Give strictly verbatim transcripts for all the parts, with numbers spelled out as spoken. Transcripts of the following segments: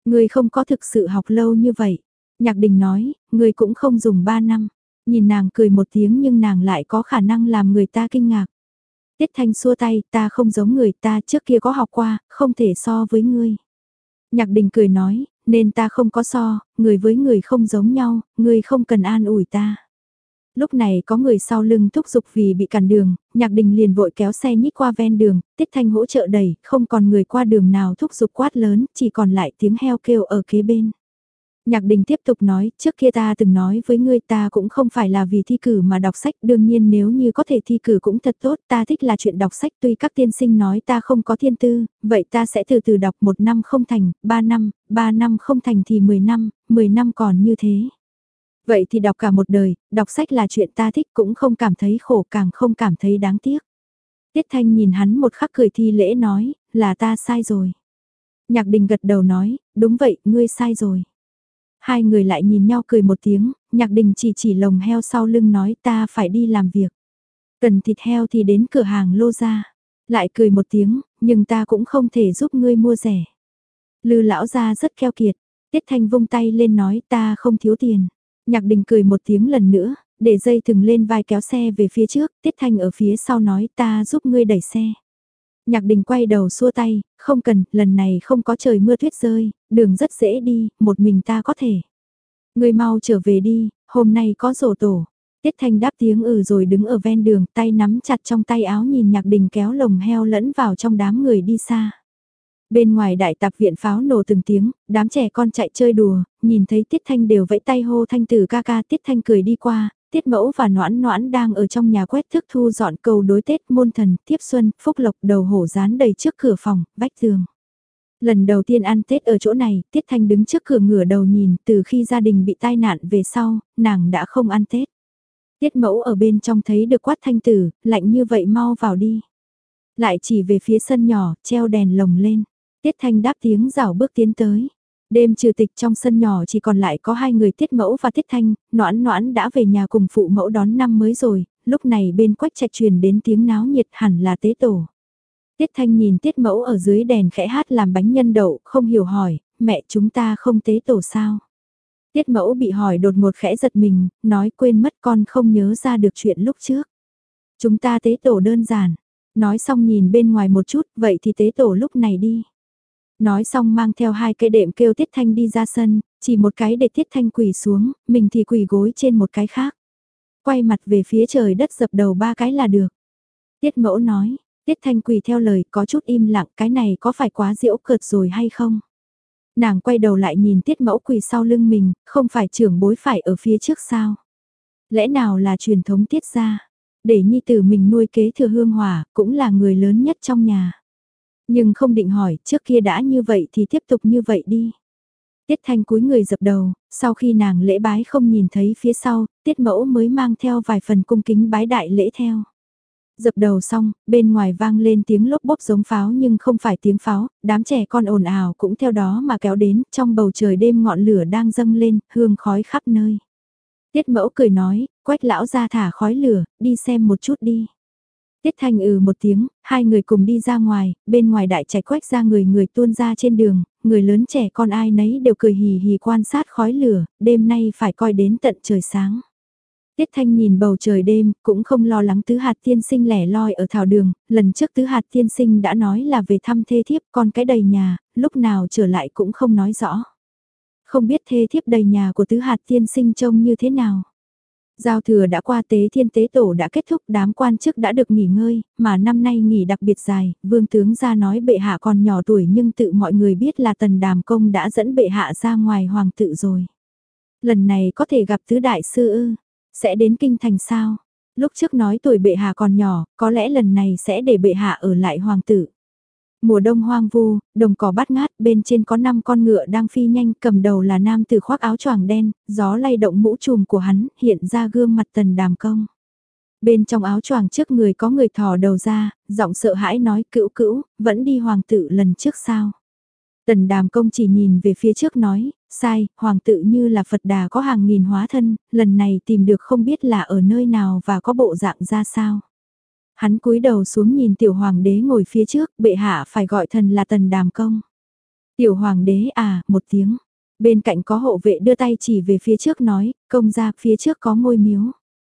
Ngươi không có thực sự học lâu như vậy. Nhạc Đình nói, ngươi cũng không dùng ba năm. Nhìn nàng cười một tiếng nhưng nàng lại có khả năng làm người ta kinh ngạc. Tiết Thanh xua tay, ta không giống người ta trước kia có học qua, không thể so với ngươi. Nhạc Đình cười nói, nên ta không có so, người với người không giống nhau, ngươi không cần an ủi ta. Lúc này có người sau lưng thúc giục vì bị cản đường, Nhạc Đình liền vội kéo xe nhích qua ven đường, Tiết Thanh hỗ trợ đẩy, không còn người qua đường nào thúc giục quát lớn, chỉ còn lại tiếng heo kêu ở kế bên. Nhạc Đình tiếp tục nói, trước kia ta từng nói với ngươi ta cũng không phải là vì thi cử mà đọc sách, đương nhiên nếu như có thể thi cử cũng thật tốt, ta thích là chuyện đọc sách, tuy các tiên sinh nói ta không có thiên tư, vậy ta sẽ từ từ đọc một năm không thành, ba năm, ba năm không thành thì mười năm, mười năm còn như thế. Vậy thì đọc cả một đời, đọc sách là chuyện ta thích cũng không cảm thấy khổ càng không cảm thấy đáng tiếc. Tiết Thanh nhìn hắn một khắc cười thi lễ nói, là ta sai rồi. Nhạc Đình gật đầu nói, đúng vậy, ngươi sai rồi. Hai người lại nhìn nhau cười một tiếng, Nhạc Đình chỉ chỉ lồng heo sau lưng nói ta phải đi làm việc. Cần thịt heo thì đến cửa hàng Lô Gia. Lại cười một tiếng, nhưng ta cũng không thể giúp ngươi mua rẻ. Lư lão gia rất keo kiệt. Tiết Thanh vung tay lên nói ta không thiếu tiền. Nhạc Đình cười một tiếng lần nữa, để dây thừng lên vai kéo xe về phía trước, Tiết Thanh ở phía sau nói ta giúp ngươi đẩy xe. Nhạc Đình quay đầu xua tay, không cần, lần này không có trời mưa tuyết rơi, đường rất dễ đi, một mình ta có thể. Ngươi mau trở về đi, hôm nay có giỗ tổ. Tiết Thanh đáp tiếng ừ rồi đứng ở ven đường, tay nắm chặt trong tay áo nhìn Nhạc Đình kéo lồng heo lẫn vào trong đám người đi xa. Bên ngoài đại tạp viện pháo nổ từng tiếng, đám trẻ con chạy chơi đùa, nhìn thấy Tiết Thanh đều vẫy tay hô Thanh Tử ca ca. Tiết Thanh cười đi qua, Tiết Mẫu và Noãn Noãn đang ở trong nhà quét thước thu dọn cầu đối Tết môn thần, tiếp xuân, phúc lộc đầu hổ dán đầy trước cửa phòng, vách tường. Lần đầu tiên ăn Tết ở chỗ này, Tiết Thanh đứng trước cửa ngửa đầu nhìn, từ khi gia đình bị tai nạn về sau, nàng đã không ăn Tết. Tiết Mẫu ở bên trong thấy được quát Thanh Tử, lạnh như vậy mau vào đi. Lại chỉ về phía sân nhỏ, treo đèn lồng lên. Tiết Thanh đáp tiếng rảo bước tiến tới. Đêm trừ tịch trong sân nhỏ chỉ còn lại có hai người Tiết Mẫu và Tiết Thanh, Noãn Noãn đã về nhà cùng phụ mẫu đón năm mới rồi, lúc này bên quách trạch truyền đến tiếng náo nhiệt hẳn là tế tổ. Tiết Thanh nhìn Tiết Mẫu ở dưới đèn khẽ hát làm bánh nhân đậu, không hiểu hỏi, mẹ chúng ta không tế tổ sao? Tiết Mẫu bị hỏi đột ngột khẽ giật mình, nói quên mất con không nhớ ra được chuyện lúc trước. Chúng ta tế tổ đơn giản, nói xong nhìn bên ngoài một chút, vậy thì tế tổ lúc này đi. Nói xong mang theo hai cây đệm kêu Tiết Thanh đi ra sân, chỉ một cái để Tiết Thanh quỳ xuống, mình thì quỳ gối trên một cái khác. Quay mặt về phía trời đất dập đầu ba cái là được. Tiết Mẫu nói, Tiết Thanh quỳ theo lời có chút im lặng, cái này có phải quá giễu cợt rồi hay không? Nàng quay đầu lại nhìn Tiết Mẫu quỳ sau lưng mình, không phải trưởng bối phải ở phía trước sao? Lẽ nào là truyền thống Tiết gia? Để nhi tử mình nuôi kế thừa hương hỏa, cũng là người lớn nhất trong nhà. Nhưng không định hỏi, trước kia đã như vậy thì tiếp tục như vậy đi. Tiết Thanh cúi người dập đầu, sau khi nàng lễ bái không nhìn thấy phía sau, Tiết Mẫu mới mang theo vài phần cung kính bái đại lễ theo. Dập đầu xong, bên ngoài vang lên tiếng lốp bốp giống pháo nhưng không phải tiếng pháo, đám trẻ con ồn ào cũng theo đó mà kéo đến, trong bầu trời đêm ngọn lửa đang dâng lên, hương khói khắp nơi. Tiết Mẫu cười nói, Quách lão ra thả khói lửa, đi xem một chút đi. Tiết Thanh ừ một tiếng, hai người cùng đi ra ngoài, bên ngoài đại trạch Quách ra người người tuôn ra trên đường, người lớn trẻ con ai nấy đều cười hì hì quan sát khói lửa, đêm nay phải coi đến tận trời sáng. Tiết Thanh nhìn bầu trời đêm, cũng không lo lắng Tứ Hạt tiên sinh lẻ loi ở thảo đường, lần trước Tứ Hạt tiên sinh đã nói là về thăm thê thiếp, con cái đầy nhà, lúc nào trở lại cũng không nói rõ. Không biết thê thiếp đầy nhà của Tứ Hạt tiên sinh trông như thế nào. Giao thừa đã qua, tế thiên tế tổ đã kết thúc, đám quan chức đã được nghỉ ngơi, mà năm nay nghỉ đặc biệt dài, vương tướng ra nói bệ hạ còn nhỏ tuổi nhưng tự mọi người biết là Tần Đàm Công đã dẫn bệ hạ ra ngoài hoàng tự rồi. Lần này có thể gặp tứ đại sư ư, sẽ đến kinh thành sao? Lúc trước nói tuổi bệ hạ còn nhỏ, có lẽ lần này sẽ để bệ hạ ở lại hoàng tử. Mùa đông hoang vu, đồng cỏ bát ngát, bên trên có năm con ngựa đang phi nhanh, cầm đầu là nam tử khoác áo choàng đen, gió lay động mũ trùm của hắn, hiện ra gương mặt Tần Đàm Công. Bên trong áo choàng trước người có người thò đầu ra, giọng sợ hãi nói cữu cữu, vẫn đi hoàng tử lần trước sao? Tần Đàm Công chỉ nhìn về phía trước nói, sai, hoàng tự như là Phật Đà có hàng nghìn hóa thân, lần này tìm được không biết là ở nơi nào và có bộ dạng ra sao. Hắn cúi đầu xuống nhìn tiểu hoàng đế ngồi phía trước, bệ hạ phải gọi thần là Tần Đàm Công. Tiểu hoàng đế à, một tiếng. Bên cạnh có hộ vệ đưa tay chỉ về phía trước nói, công ra phía trước có ngôi miếu.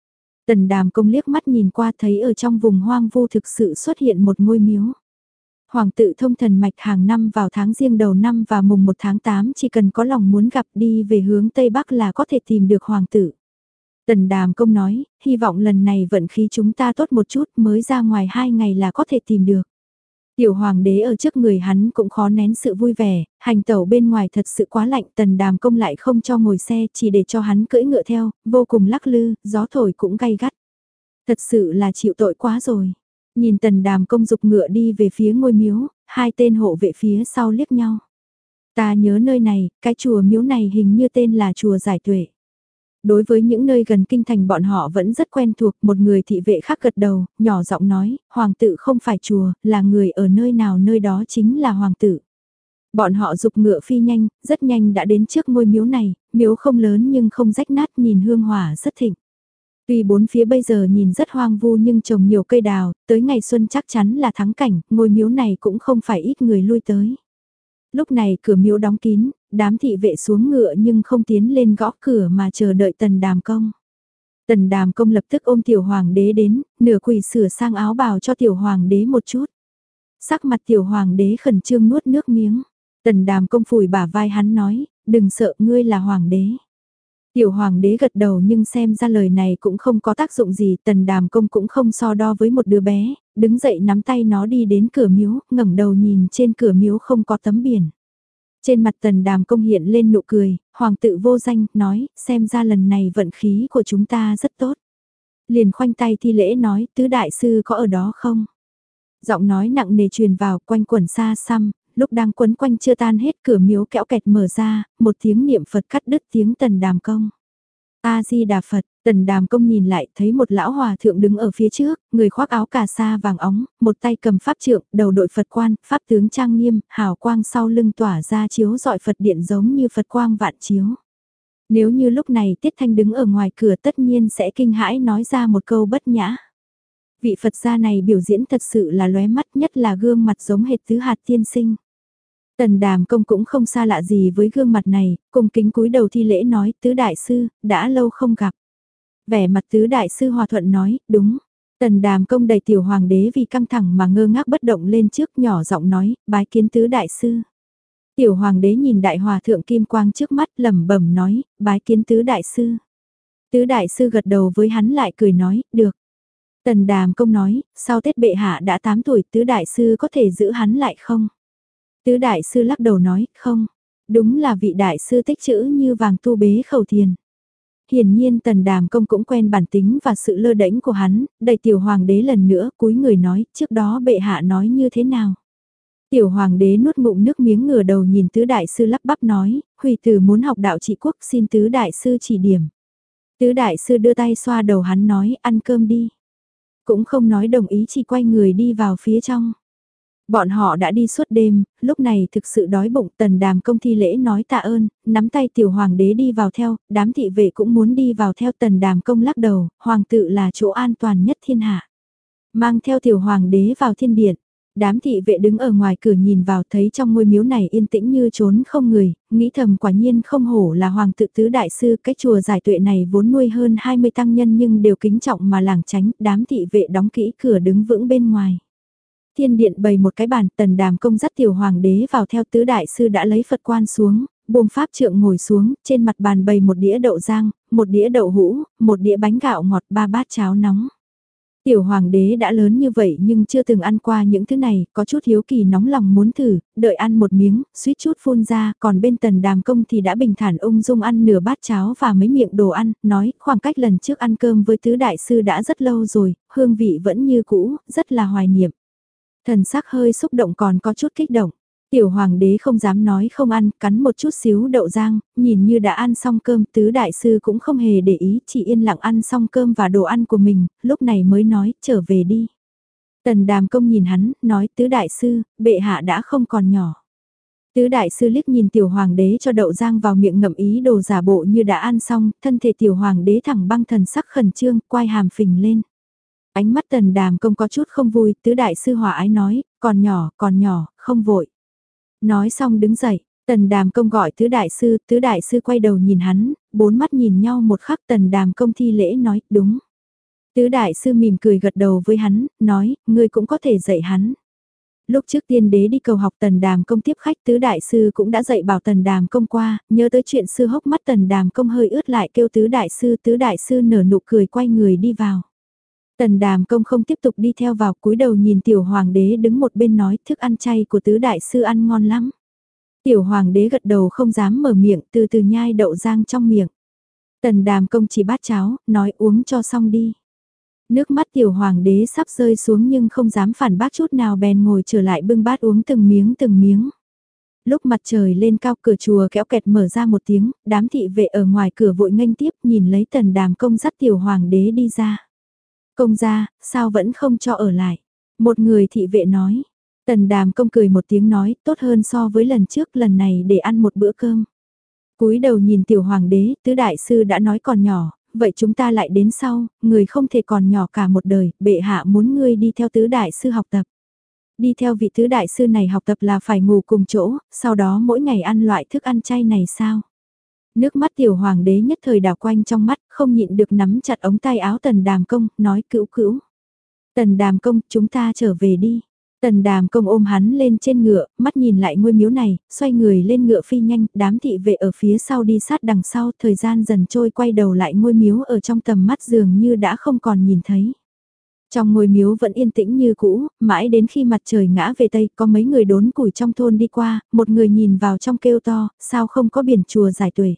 Tần Đàm Công liếc mắt nhìn qua thấy ở trong vùng hoang vu thực sự xuất hiện một ngôi miếu. Hoàng tự thông thần mạch hàng năm vào tháng riêng đầu năm và mùng một tháng tám chỉ cần có lòng muốn gặp đi về hướng Tây Bắc là có thể tìm được hoàng tử. Tần Đàm Công nói, hy vọng lần này vận khí chúng ta tốt một chút mới ra ngoài hai ngày là có thể tìm được. Tiểu hoàng đế ở trước người hắn cũng khó nén sự vui vẻ, hành tẩu bên ngoài thật sự quá lạnh, Tần Đàm Công lại không cho ngồi xe chỉ để cho hắn cưỡi ngựa theo, vô cùng lắc lư, gió thổi cũng gay gắt. Thật sự là chịu tội quá rồi. Nhìn Tần Đàm Công dục ngựa đi về phía ngôi miếu, hai tên hộ vệ phía sau liếc nhau. Ta nhớ nơi này, cái chùa miếu này hình như tên là chùa Giải Tuệ. Đối với những nơi gần kinh thành bọn họ vẫn rất quen thuộc, một người thị vệ khác gật đầu, nhỏ giọng nói, hoàng tử không phải chùa, là người ở nơi nào nơi đó chính là hoàng tử. Bọn họ dục ngựa phi nhanh, rất nhanh đã đến trước ngôi miếu này, miếu không lớn nhưng không rách nát, nhìn hương hỏa rất thịnh. Tuy bốn phía bây giờ nhìn rất hoang vu nhưng trồng nhiều cây đào, tới ngày xuân chắc chắn là thắng cảnh, ngôi miếu này cũng không phải ít người lui tới. Lúc này cửa miếu đóng kín, đám thị vệ xuống ngựa nhưng không tiến lên gõ cửa mà chờ đợi Tần Đàm Công. Tần Đàm Công lập tức ôm tiểu hoàng đế đến, nửa quỳ sửa sang áo bào cho tiểu hoàng đế một chút. Sắc mặt tiểu hoàng đế khẩn trương nuốt nước miếng. Tần Đàm Công phủi bả vai hắn nói, đừng sợ, ngươi là hoàng đế. Tiểu hoàng đế gật đầu nhưng xem ra lời này cũng không có tác dụng gì, Tần Đàm Công cũng không so đo với một đứa bé, đứng dậy nắm tay nó đi đến cửa miếu, ngẩng đầu nhìn trên cửa miếu không có tấm biển. Trên mặt Tần Đàm Công hiện lên nụ cười, hoàng tự vô danh, nói, xem ra lần này vận khí của chúng ta rất tốt. Liền khoanh tay thi lễ nói, tứ đại sư có ở đó không? Giọng nói nặng nề truyền vào quanh quẩn xa xăm, lúc đang quấn quanh chưa tan hết cửa miếu kẽo kẹt mở ra, một tiếng niệm Phật cắt đứt tiếng Tần Đàm Công. A-di-đà Phật, Tần Đàm Công nhìn lại thấy một lão hòa thượng đứng ở phía trước, người khoác áo cà sa vàng óng, một tay cầm pháp trượng, đầu đội Phật quan, pháp tướng trang nghiêm, hào quang sau lưng tỏa ra chiếu rọi Phật điện giống như Phật quang vạn chiếu. Nếu như lúc này Tiết Thanh đứng ở ngoài cửa tất nhiên sẽ kinh hãi nói ra một câu bất nhã. Vị Phật gia này biểu diễn thật sự là lóe mắt, nhất là gương mặt giống hệt tứ hạt tiên sinh. Tần Đàm Công cũng không xa lạ gì với gương mặt này, cùng kính cúi đầu thi lễ nói, tứ đại sư, đã lâu không gặp. Vẻ mặt tứ đại sư hòa thuận nói, đúng. Tần Đàm Công đẩy tiểu hoàng đế vì căng thẳng mà ngơ ngác bất động lên trước, nhỏ giọng nói, bái kiến tứ đại sư. Tiểu hoàng đế nhìn đại hòa thượng kim quang trước mắt, lẩm bẩm nói, bái kiến tứ đại sư. Tứ đại sư gật đầu với hắn lại cười nói, được. Tần Đàm Công nói, sau Tết bệ hạ đã tám tuổi, tứ đại sư có thể giữ hắn lại không? Tứ đại sư lắc đầu nói, không, đúng là vị đại sư tích chữ như vàng tu bế khẩu thiền. Hiển nhiên Tần Đàm Công cũng quen bản tính và sự lơ đễnh của hắn, đẩy tiểu hoàng đế lần nữa, cúi người nói, trước đó bệ hạ nói như thế nào? Tiểu hoàng đế nuốt ngụm nước miếng ngửa đầu nhìn tứ đại sư lắp bắp nói, Huy Tử muốn học đạo trị quốc xin tứ đại sư chỉ điểm. Tứ đại sư đưa tay xoa đầu hắn nói, ăn cơm đi. Cũng không nói đồng ý, chỉ quay người đi vào phía trong. Bọn họ đã đi suốt đêm, lúc này thực sự đói bụng. Tần Đàm Công thi lễ nói tạ ơn, nắm tay tiểu hoàng đế đi vào theo, đám thị vệ cũng muốn đi vào theo. Tần Đàm Công lắc đầu, hoàng tự là chỗ an toàn nhất thiên hạ. Mang theo tiểu hoàng đế vào thiên điện, đám thị vệ đứng ở ngoài cửa nhìn vào thấy trong ngôi miếu này yên tĩnh như trốn không người, nghĩ thầm quả nhiên không hổ là hoàng tự tứ đại sư. Cái chùa Giải Tuệ này vốn nuôi hơn hai mươi tăng nhân nhưng đều kính trọng mà lảng tránh, đám thị vệ đóng kỹ cửa đứng vững bên ngoài. Thiên điện bày một cái bàn, Tần Đàm Công dắt tiểu hoàng đế vào theo, tứ đại sư đã lấy Phật quan xuống, buông pháp trượng ngồi xuống, trên mặt bàn bày một đĩa đậu rang, một đĩa đậu hũ, một đĩa bánh gạo ngọt, ba bát cháo nóng. Tiểu hoàng đế đã lớn như vậy nhưng chưa từng ăn qua những thứ này, có chút hiếu kỳ nóng lòng muốn thử, đợi ăn một miếng, suýt chút phun ra, còn bên Tần Đàm Công thì đã bình thản ung dung ăn nửa bát cháo và mấy miệng đồ ăn, nói khoảng cách lần trước ăn cơm với tứ đại sư đã rất lâu rồi, hương vị vẫn như cũ, rất là hoài niệm. Thần sắc hơi xúc động còn có chút kích động. Tiểu hoàng đế không dám nói không ăn, cắn một chút xíu đậu rang, nhìn như đã ăn xong cơm, tứ đại sư cũng không hề để ý, chỉ yên lặng ăn xong cơm và đồ ăn của mình, lúc này mới nói, trở về đi. Tần Đàm Công nhìn hắn, nói, tứ đại sư, bệ hạ đã không còn nhỏ. Tứ đại sư liếc nhìn tiểu hoàng đế cho đậu rang vào miệng ngậm ý đồ giả bộ như đã ăn xong, thân thể tiểu hoàng đế thẳng băng thần sắc khẩn trương, quai hàm phình lên. Ánh mắt Tần Đàm Công có chút không vui, tứ đại sư hòa ái nói, còn nhỏ, còn nhỏ, không vội. Nói xong đứng dậy, Tần Đàm Công gọi tứ đại sư, tứ đại sư quay đầu nhìn hắn, bốn mắt nhìn nhau một khắc Tần Đàm Công thi lễ nói, đúng. Tứ đại sư mỉm cười gật đầu với hắn, nói, ngươi cũng có thể dạy hắn. Lúc trước tiên đế đi cầu học Tần Đàm Công tiếp khách tứ đại sư cũng đã dạy bảo Tần Đàm Công qua, nhớ tới chuyện sư hốc mắt Tần Đàm Công hơi ướt lại kêu tứ đại sư, tứ đại sư nở nụ cười quay người đi vào. Tần Đàm Công không tiếp tục đi theo vào, cúi đầu nhìn tiểu hoàng đế đứng một bên nói thức ăn chay của tứ đại sư ăn ngon lắm. Tiểu hoàng đế gật đầu không dám mở miệng, từ từ nhai đậu rang trong miệng. Tần Đàm Công chỉ bát cháo, nói uống cho xong đi. Nước mắt tiểu hoàng đế sắp rơi xuống nhưng không dám phản bác chút nào bèn ngồi trở lại bưng bát uống từng miếng từng miếng. Lúc mặt trời lên cao cửa chùa kéo kẹt mở ra một tiếng, đám thị vệ ở ngoài cửa vội nghênh tiếp nhìn lấy Tần Đàm Công dắt tiểu hoàng đế đi ra. Công gia, sao vẫn không cho ở lại? Một người thị vệ nói. Tần Đàm Công cười một tiếng nói, tốt hơn so với lần trước, lần này để ăn một bữa cơm. Cúi đầu nhìn tiểu hoàng đế, tứ đại sư đã nói còn nhỏ, vậy chúng ta lại đến sau, người không thể còn nhỏ cả một đời, bệ hạ muốn ngươi đi theo tứ đại sư học tập. Đi theo vị tứ đại sư này học tập là phải ngủ cùng chỗ, sau đó mỗi ngày ăn loại thức ăn chay này sao? Nước mắt tiểu hoàng đế nhất thời đảo quanh trong mắt, không nhịn được nắm chặt ống tay áo Tần Đàm Công, nói cữu cữu. Tần Đàm Công, chúng ta trở về đi. Tần Đàm Công ôm hắn lên trên ngựa, mắt nhìn lại ngôi miếu này, xoay người lên ngựa phi nhanh, đám thị vệ ở phía sau đi sát đằng sau, thời gian dần trôi quay đầu lại ngôi miếu ở trong tầm mắt dường như đã không còn nhìn thấy. Trong ngôi miếu vẫn yên tĩnh như cũ, mãi đến khi mặt trời ngã về Tây, có mấy người đốn củi trong thôn đi qua, một người nhìn vào trong kêu to, sao không có biển chùa giải tuệ.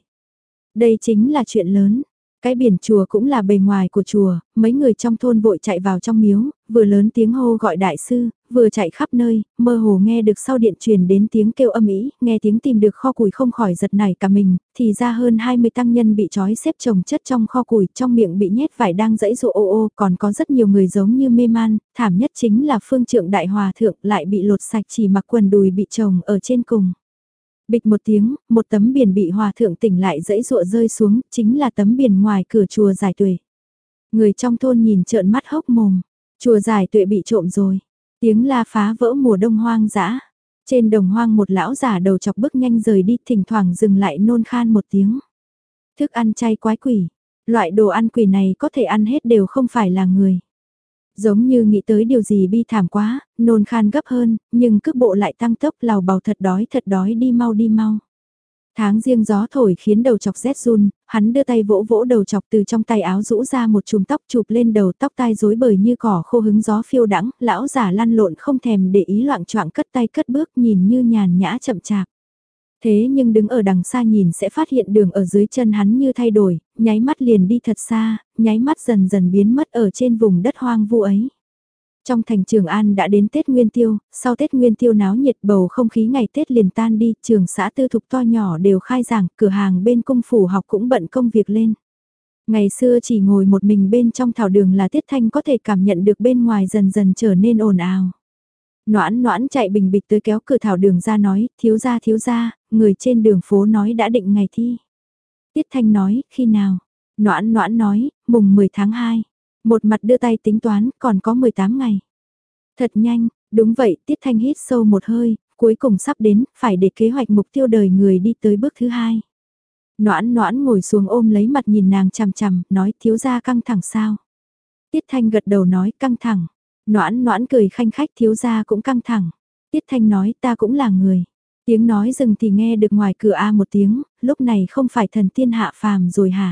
Đây chính là chuyện lớn. Cái biển chùa cũng là bề ngoài của chùa, mấy người trong thôn vội chạy vào trong miếu, vừa lớn tiếng hô gọi đại sư, vừa chạy khắp nơi, mơ hồ nghe được sau điện truyền đến tiếng kêu âm ĩ, nghe tiếng tìm được kho củi không khỏi giật nảy cả mình, thì ra hơn hai mươi tăng nhân bị trói xếp chồng chất trong kho củi, trong miệng bị nhét vải đang dẫy dụ ô ô, còn có rất nhiều người giống như mê man, thảm nhất chính là phương trượng đại hòa thượng lại bị lột sạch chỉ mặc quần đùi bị chồng ở trên cùng. Bịch một tiếng, một tấm biển bị hòa thượng tỉnh lại dẫy dụa rơi xuống, chính là tấm biển ngoài cửa chùa Giải Tuệ. Người trong thôn nhìn trợn mắt hốc mồm, chùa Giải Tuệ bị trộm rồi. Tiếng la phá vỡ mùa đông hoang dã. Trên đồng hoang một lão giả đầu chọc bước nhanh rời đi, thỉnh thoảng dừng lại nôn khan một tiếng. Thức ăn chay quái quỷ, loại đồ ăn quỷ này có thể ăn hết đều không phải là người. Giống như nghĩ tới điều gì bi thảm quá, nôn khan gấp hơn, nhưng cước bộ lại tăng tốc lào bào thật đói thật đói đi mau đi mau. Tháng riêng gió thổi khiến đầu chọc rét run, hắn đưa tay vỗ vỗ đầu chọc từ trong tay áo rũ ra một chùm tóc chụp lên đầu tóc tai rối bời như cỏ khô hứng gió phiêu đãng, lão giả lăn lộn không thèm để ý loạn choạng cất tay cất bước nhìn như nhàn nhã chậm chạp. Thế nhưng đứng ở đằng xa nhìn sẽ phát hiện đường ở dưới chân hắn như thay đổi, nháy mắt liền đi thật xa, nháy mắt dần dần biến mất ở trên vùng đất hoang vu ấy. Trong thành Trường An đã đến Tết Nguyên Tiêu, sau Tết Nguyên Tiêu náo nhiệt bầu không khí ngày Tết liền tan đi, trường xã tư thục to nhỏ đều khai giảng, cửa hàng bên cung phủ học cũng bận công việc lên. Ngày xưa chỉ ngồi một mình bên trong thảo đường là Tiết Thanh có thể cảm nhận được bên ngoài dần dần trở nên ồn ào. Noãn noãn chạy bình bịch tới kéo cửa thảo đường ra nói, thiếu gia thiếu gia, người trên đường phố nói đã định ngày thi. Tiết Thanh nói, khi nào? Noãn noãn nói, mùng mười tháng hai. Một mặt đưa tay tính toán, còn có mười tám ngày. Thật nhanh, đúng vậy, Tiết Thanh hít sâu một hơi, cuối cùng sắp đến, phải để kế hoạch mục tiêu đời người đi tới bước thứ hai. Noãn noãn ngồi xuống ôm lấy mặt nhìn nàng chằm chằm, nói thiếu gia căng thẳng sao? Tiết Thanh gật đầu nói căng thẳng. Noãn noãn cười khanh khách thiếu gia cũng căng thẳng. Tiết Thanh nói ta cũng là người. Tiếng nói dừng thì nghe được ngoài cửa A một tiếng, lúc này không phải thần tiên hạ phàm rồi hả?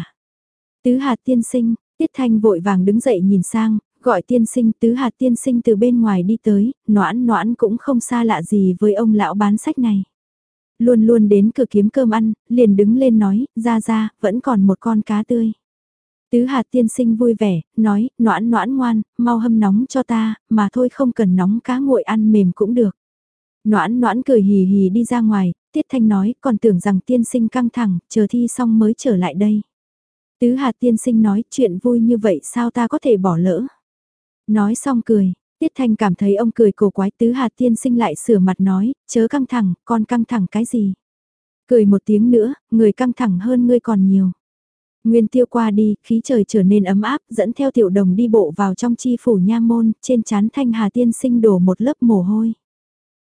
Tứ hạt tiên sinh, Tiết Thanh vội vàng đứng dậy nhìn sang, gọi tiên sinh tứ hạt tiên sinh từ bên ngoài đi tới, noãn noãn cũng không xa lạ gì với ông lão bán sách này. Luôn luôn đến cửa kiếm cơm ăn, liền đứng lên nói, ra ra, vẫn còn một con cá tươi. Tứ hạt tiên sinh vui vẻ, nói, noãn noãn ngoan, mau hâm nóng cho ta, mà thôi không cần nóng cá nguội ăn mềm cũng được. Noãn noãn cười hì hì đi ra ngoài, Tiết Thanh nói, còn tưởng rằng tiên sinh căng thẳng, chờ thi xong mới trở lại đây. Tứ hạt tiên sinh nói, chuyện vui như vậy sao ta có thể bỏ lỡ. Nói xong cười, Tiết Thanh cảm thấy ông cười cổ quái, tứ hạt tiên sinh lại sửa mặt nói, chớ căng thẳng, con căng thẳng cái gì. Cười một tiếng nữa, người căng thẳng hơn ngươi còn nhiều. Nguyên tiêu qua đi, khí trời trở nên ấm áp, dẫn theo tiểu đồng đi bộ vào trong chi phủ nha môn, trên trán Thanh Hà tiên sinh đổ một lớp mồ hôi.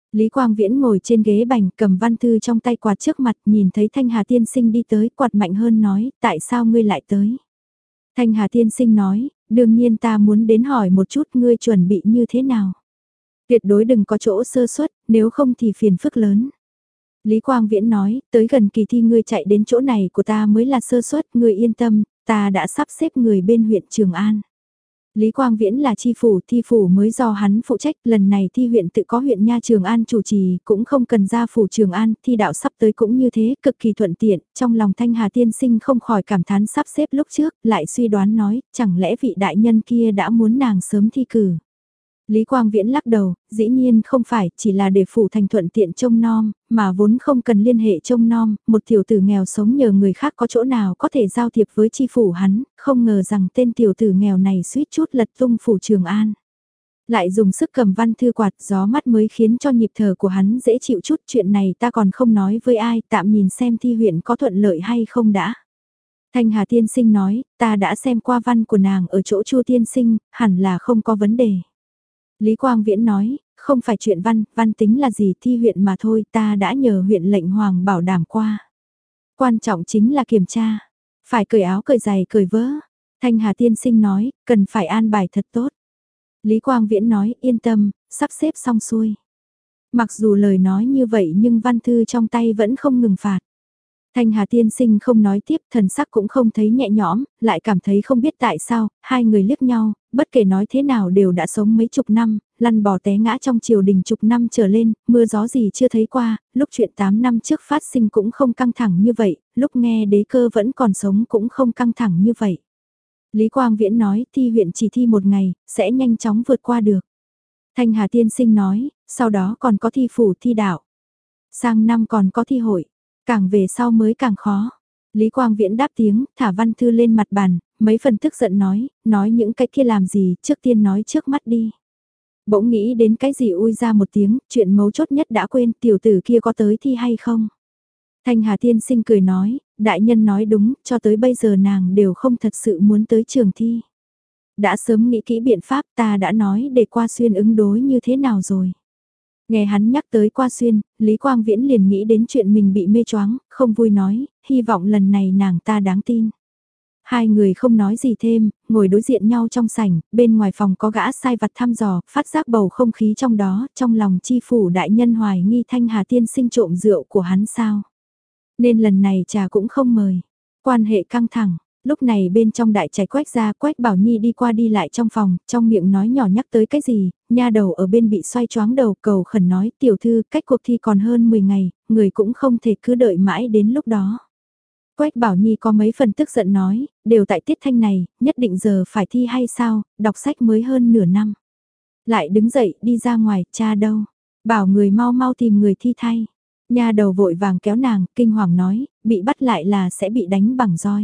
Lý Quang Viễn ngồi trên ghế bành cầm văn thư trong tay quạt trước mặt nhìn thấy Thanh Hà tiên sinh đi tới quạt mạnh hơn nói tại sao ngươi lại tới. Thanh Hà tiên sinh nói, đương nhiên ta muốn đến hỏi một chút ngươi chuẩn bị như thế nào. Tuyệt đối đừng có chỗ sơ suất, nếu không thì phiền phức lớn. Lý Quang Viễn nói, tới gần kỳ thi ngươi chạy đến chỗ này của ta mới là sơ suất, ngươi yên tâm, ta đã sắp xếp người bên huyện Trường An. Lý Quang Viễn là chi phủ, thi phủ mới do hắn phụ trách, lần này thi huyện tự có huyện Nha Trường An chủ trì, cũng không cần ra phủ Trường An, thi đạo sắp tới cũng như thế, cực kỳ thuận tiện, trong lòng Thanh Hà tiên sinh không khỏi cảm thán sắp xếp lúc trước, lại suy đoán nói, chẳng lẽ vị đại nhân kia đã muốn nàng sớm thi cử. Lý Quang Viễn lắc đầu, dĩ nhiên không phải, chỉ là để phủ thành thuận tiện trông nom, mà vốn không cần liên hệ trông nom, một tiểu tử nghèo sống nhờ người khác có chỗ nào có thể giao thiệp với chi phủ hắn, không ngờ rằng tên tiểu tử nghèo này suýt chút lật tung phủ Trường An. Lại dùng sức cầm văn thư quạt gió mắt mới khiến cho nhịp thở của hắn dễ chịu chút, chuyện này ta còn không nói với ai, tạm nhìn xem thi huyện có thuận lợi hay không đã. Thanh Hà tiên sinh nói, ta đã xem qua văn của nàng ở chỗ Chu tiên sinh, hẳn là không có vấn đề. Lý Quang Viễn nói, không phải chuyện văn, văn tính là gì thi huyện mà thôi, ta đã nhờ huyện lệnh hoàng bảo đảm qua. Quan trọng chính là kiểm tra, phải cởi áo cởi giày cởi vớ. Thanh Hà tiên sinh nói, cần phải an bài thật tốt. Lý Quang Viễn nói, yên tâm, sắp xếp xong xuôi. Mặc dù lời nói như vậy nhưng văn thư trong tay vẫn không ngừng phạt. Thanh Hà tiên sinh không nói tiếp, thần sắc cũng không thấy nhẹ nhõm, lại cảm thấy không biết tại sao, hai người liếc nhau, bất kể nói thế nào đều đã sống mấy chục năm, lăn bò té ngã trong triều đình chục năm trở lên, mưa gió gì chưa thấy qua, lúc chuyện tám năm trước phát sinh cũng không căng thẳng như vậy, lúc nghe đế cơ vẫn còn sống cũng không căng thẳng như vậy. Lý Quang Viễn nói, thi huyện chỉ thi một ngày, sẽ nhanh chóng vượt qua được. Thanh Hà tiên sinh nói, sau đó còn có thi phủ thi đạo. Sang năm còn có thi hội. Càng về sau mới càng khó. Lý Quang Viễn đáp tiếng, thả văn thư lên mặt bàn, mấy phần tức giận nói, nói những cái kia làm gì, trước tiên nói trước mắt đi. Bỗng nghĩ đến cái gì ui ra một tiếng, chuyện mấu chốt nhất đã quên, tiểu tử kia có tới thi hay không. Thanh Hà tiên sinh cười nói, đại nhân nói đúng, cho tới bây giờ nàng đều không thật sự muốn tới trường thi. Đã sớm nghĩ kỹ biện pháp ta đã nói để qua xuyên ứng đối như thế nào rồi. Nghe hắn nhắc tới qua xuyên, Lý Quang Viễn liền nghĩ đến chuyện mình bị mê choáng, không vui nói, hy vọng lần này nàng ta đáng tin. Hai người không nói gì thêm, ngồi đối diện nhau trong sảnh, bên ngoài phòng có gã sai vặt thăm dò, phát giác bầu không khí trong đó, trong lòng chi phủ đại nhân hoài nghi Thanh Hà tiên sinh trộm rượu của hắn sao. Nên lần này trà cũng không mời, quan hệ căng thẳng. Lúc này bên trong đại trạch Quách ra, Quách Bảo Nhi đi qua đi lại trong phòng, trong miệng nói nhỏ nhắc tới cái gì, nha đầu ở bên bị xoay choáng đầu, cầu khẩn nói, tiểu thư, cách cuộc thi còn hơn mười ngày, người cũng không thể cứ đợi mãi đến lúc đó. Quách Bảo Nhi có mấy phần tức giận nói, đều tại tiết thanh này, nhất định giờ phải thi hay sao, đọc sách mới hơn nửa năm. Lại đứng dậy, đi ra ngoài, cha đâu, bảo người mau mau tìm người thi thay. Nha đầu vội vàng kéo nàng, kinh hoàng nói, bị bắt lại là sẽ bị đánh bằng roi.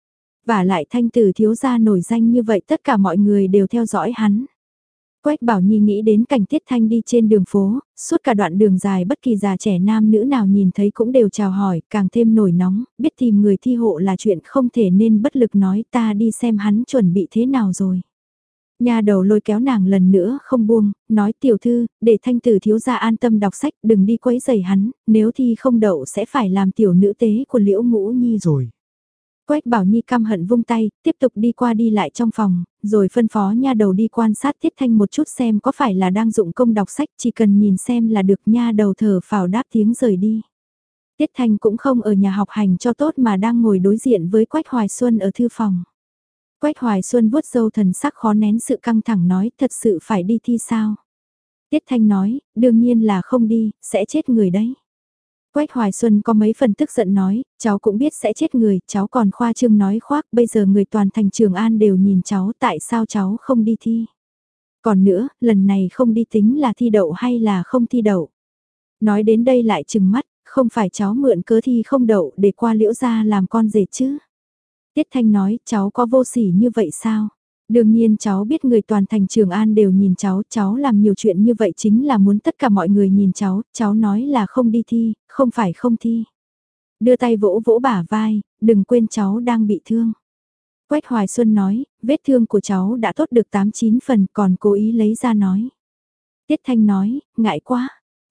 Và lại thanh tử thiếu gia nổi danh như vậy tất cả mọi người đều theo dõi hắn. Quách Bảo Nhi nghĩ đến cảnh Tiết Thanh đi trên đường phố, suốt cả đoạn đường dài bất kỳ già trẻ nam nữ nào nhìn thấy cũng đều chào hỏi, càng thêm nổi nóng, biết tìm người thi hộ là chuyện không thể nên bất lực nói ta đi xem hắn chuẩn bị thế nào rồi. Nhà đầu lôi kéo nàng lần nữa không buông, nói tiểu thư, để thanh tử thiếu gia an tâm đọc sách đừng đi quấy rầy hắn, nếu thi không đậu sẽ phải làm tiểu nữ tế của Liễu Ngũ Nhi rồi. Quách Bảo Nhi căm hận vung tay, tiếp tục đi qua đi lại trong phòng, rồi phân phó nha đầu đi quan sát Tiết Thanh một chút xem có phải là đang dụng công đọc sách, chỉ cần nhìn xem là được nha đầu thở phào đáp tiếng rời đi. Tiết Thanh cũng không ở nhà học hành cho tốt mà đang ngồi đối diện với Quách Hoài Xuân ở thư phòng. Quách Hoài Xuân vuốt râu thần sắc khó nén sự căng thẳng nói thật sự phải đi thi sao. Tiết Thanh nói, đương nhiên là không đi, sẽ chết người đấy. Quách Hoài Xuân có mấy phần tức giận nói, cháu cũng biết sẽ chết người, cháu còn khoa trương nói khoác, bây giờ người toàn thành Trường An đều nhìn cháu, tại sao cháu không đi thi. Còn nữa, lần này không đi tính là thi đậu hay là không thi đậu. Nói đến đây lại trừng mắt, không phải cháu mượn cớ thi không đậu để qua Liễu gia làm con rể chứ. Tiết Thanh nói, cháu có vô sỉ như vậy sao? Đương nhiên cháu biết người toàn thành Trường An đều nhìn cháu, cháu làm nhiều chuyện như vậy chính là muốn tất cả mọi người nhìn cháu, cháu nói là không đi thi, không phải không thi. Đưa tay vỗ vỗ bả vai, đừng quên cháu đang bị thương. Quách Hoài Xuân nói, vết thương của cháu đã tốt được tám chín phần còn cố ý lấy ra nói. Tiết Thanh nói, ngại quá,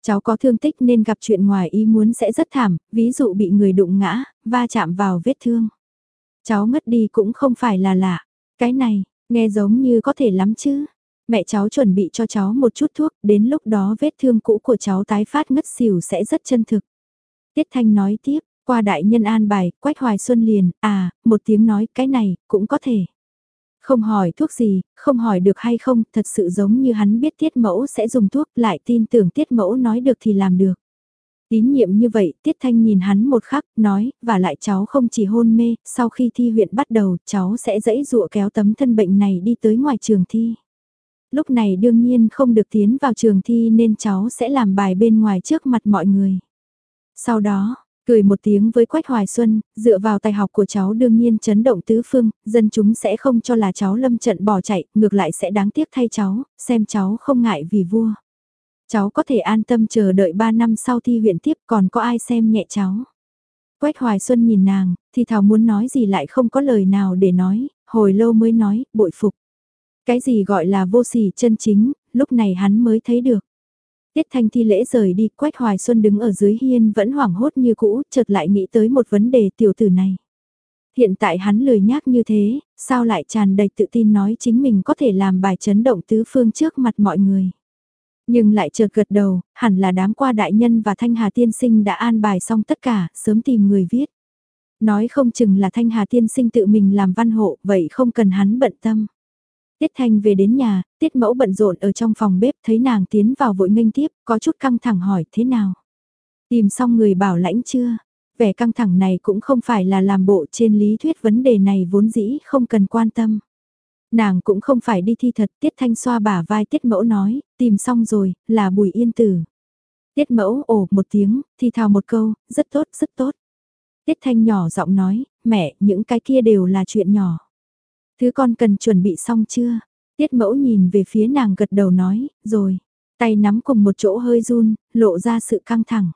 Cháu có thương tích nên gặp chuyện ngoài ý muốn sẽ rất thảm, ví dụ bị người đụng ngã, va chạm vào vết thương. Cháu ngất đi cũng không phải là lạ. Cái này, nghe giống như có thể lắm chứ. Mẹ cháu chuẩn bị cho cháu một chút thuốc, đến lúc đó vết thương cũ của cháu tái phát ngất xỉu sẽ rất chân thực. Tiết Thanh nói tiếp, qua đại nhân an bài, Quách Hoài Xuân liền, à, một tiếng nói, cái này, cũng có thể. Không hỏi thuốc gì, không hỏi được hay không, thật sự giống như hắn biết Tiết Mẫu sẽ dùng thuốc, lại tin tưởng Tiết Mẫu nói được thì làm được. Tín nhiệm như vậy, Tiết Thanh nhìn hắn một khắc, nói, và lại cháu không chỉ hôn mê, sau khi thi huyện bắt đầu, cháu sẽ dẫy dụa kéo tấm thân bệnh này đi tới ngoài trường thi. Lúc này đương nhiên không được tiến vào trường thi nên cháu sẽ làm bài bên ngoài trước mặt mọi người. Sau đó, cười một tiếng với Quách Hoài Xuân, dựa vào tài học của cháu đương nhiên chấn động tứ phương, dân chúng sẽ không cho là cháu lâm trận bỏ chạy, ngược lại sẽ đáng tiếc thay cháu, xem cháu không ngại vì vua. Cháu có thể an tâm chờ đợi ba năm sau thi huyện tiếp còn có ai xem nhẹ cháu. Quách Hoài Xuân nhìn nàng, thì thảo muốn nói gì lại không có lời nào để nói, hồi lâu mới nói, bội phục. Cái gì gọi là vô sỉ chân chính, lúc này hắn mới thấy được. Tiết Thanh thi lễ rời đi, Quách Hoài Xuân đứng ở dưới hiên vẫn hoảng hốt như cũ, chợt lại nghĩ tới một vấn đề tiểu tử này. Hiện tại hắn lười nhác như thế, sao lại tràn đầy tự tin nói chính mình có thể làm bài chấn động tứ phương trước mặt mọi người. Nhưng lại chợt gật đầu, hẳn là đám qua đại nhân và Thanh Hà tiên sinh đã an bài xong tất cả, sớm tìm người viết. Nói không chừng là Thanh Hà tiên sinh tự mình làm văn hộ, vậy không cần hắn bận tâm. Tiết Thanh về đến nhà, Tiết Mẫu bận rộn ở trong phòng bếp thấy nàng tiến vào vội nghênh tiếp, có chút căng thẳng hỏi thế nào. Tìm xong người bảo lãnh chưa? Vẻ căng thẳng này cũng không phải là làm bộ trên lý thuyết vấn đề này vốn dĩ không cần quan tâm. Nàng cũng không phải đi thi thật, Tiết Thanh xoa bả vai Tiết Mẫu nói, tìm xong rồi, là Bùi Yên Tử. Tiết Mẫu ồ một tiếng, thì thào một câu, rất tốt, rất tốt. Tiết Thanh nhỏ giọng nói, mẹ, những cái kia đều là chuyện nhỏ. Thứ con cần chuẩn bị xong chưa? Tiết Mẫu nhìn về phía nàng gật đầu nói, rồi. Tay nắm cùng một chỗ hơi run, lộ ra sự căng thẳng.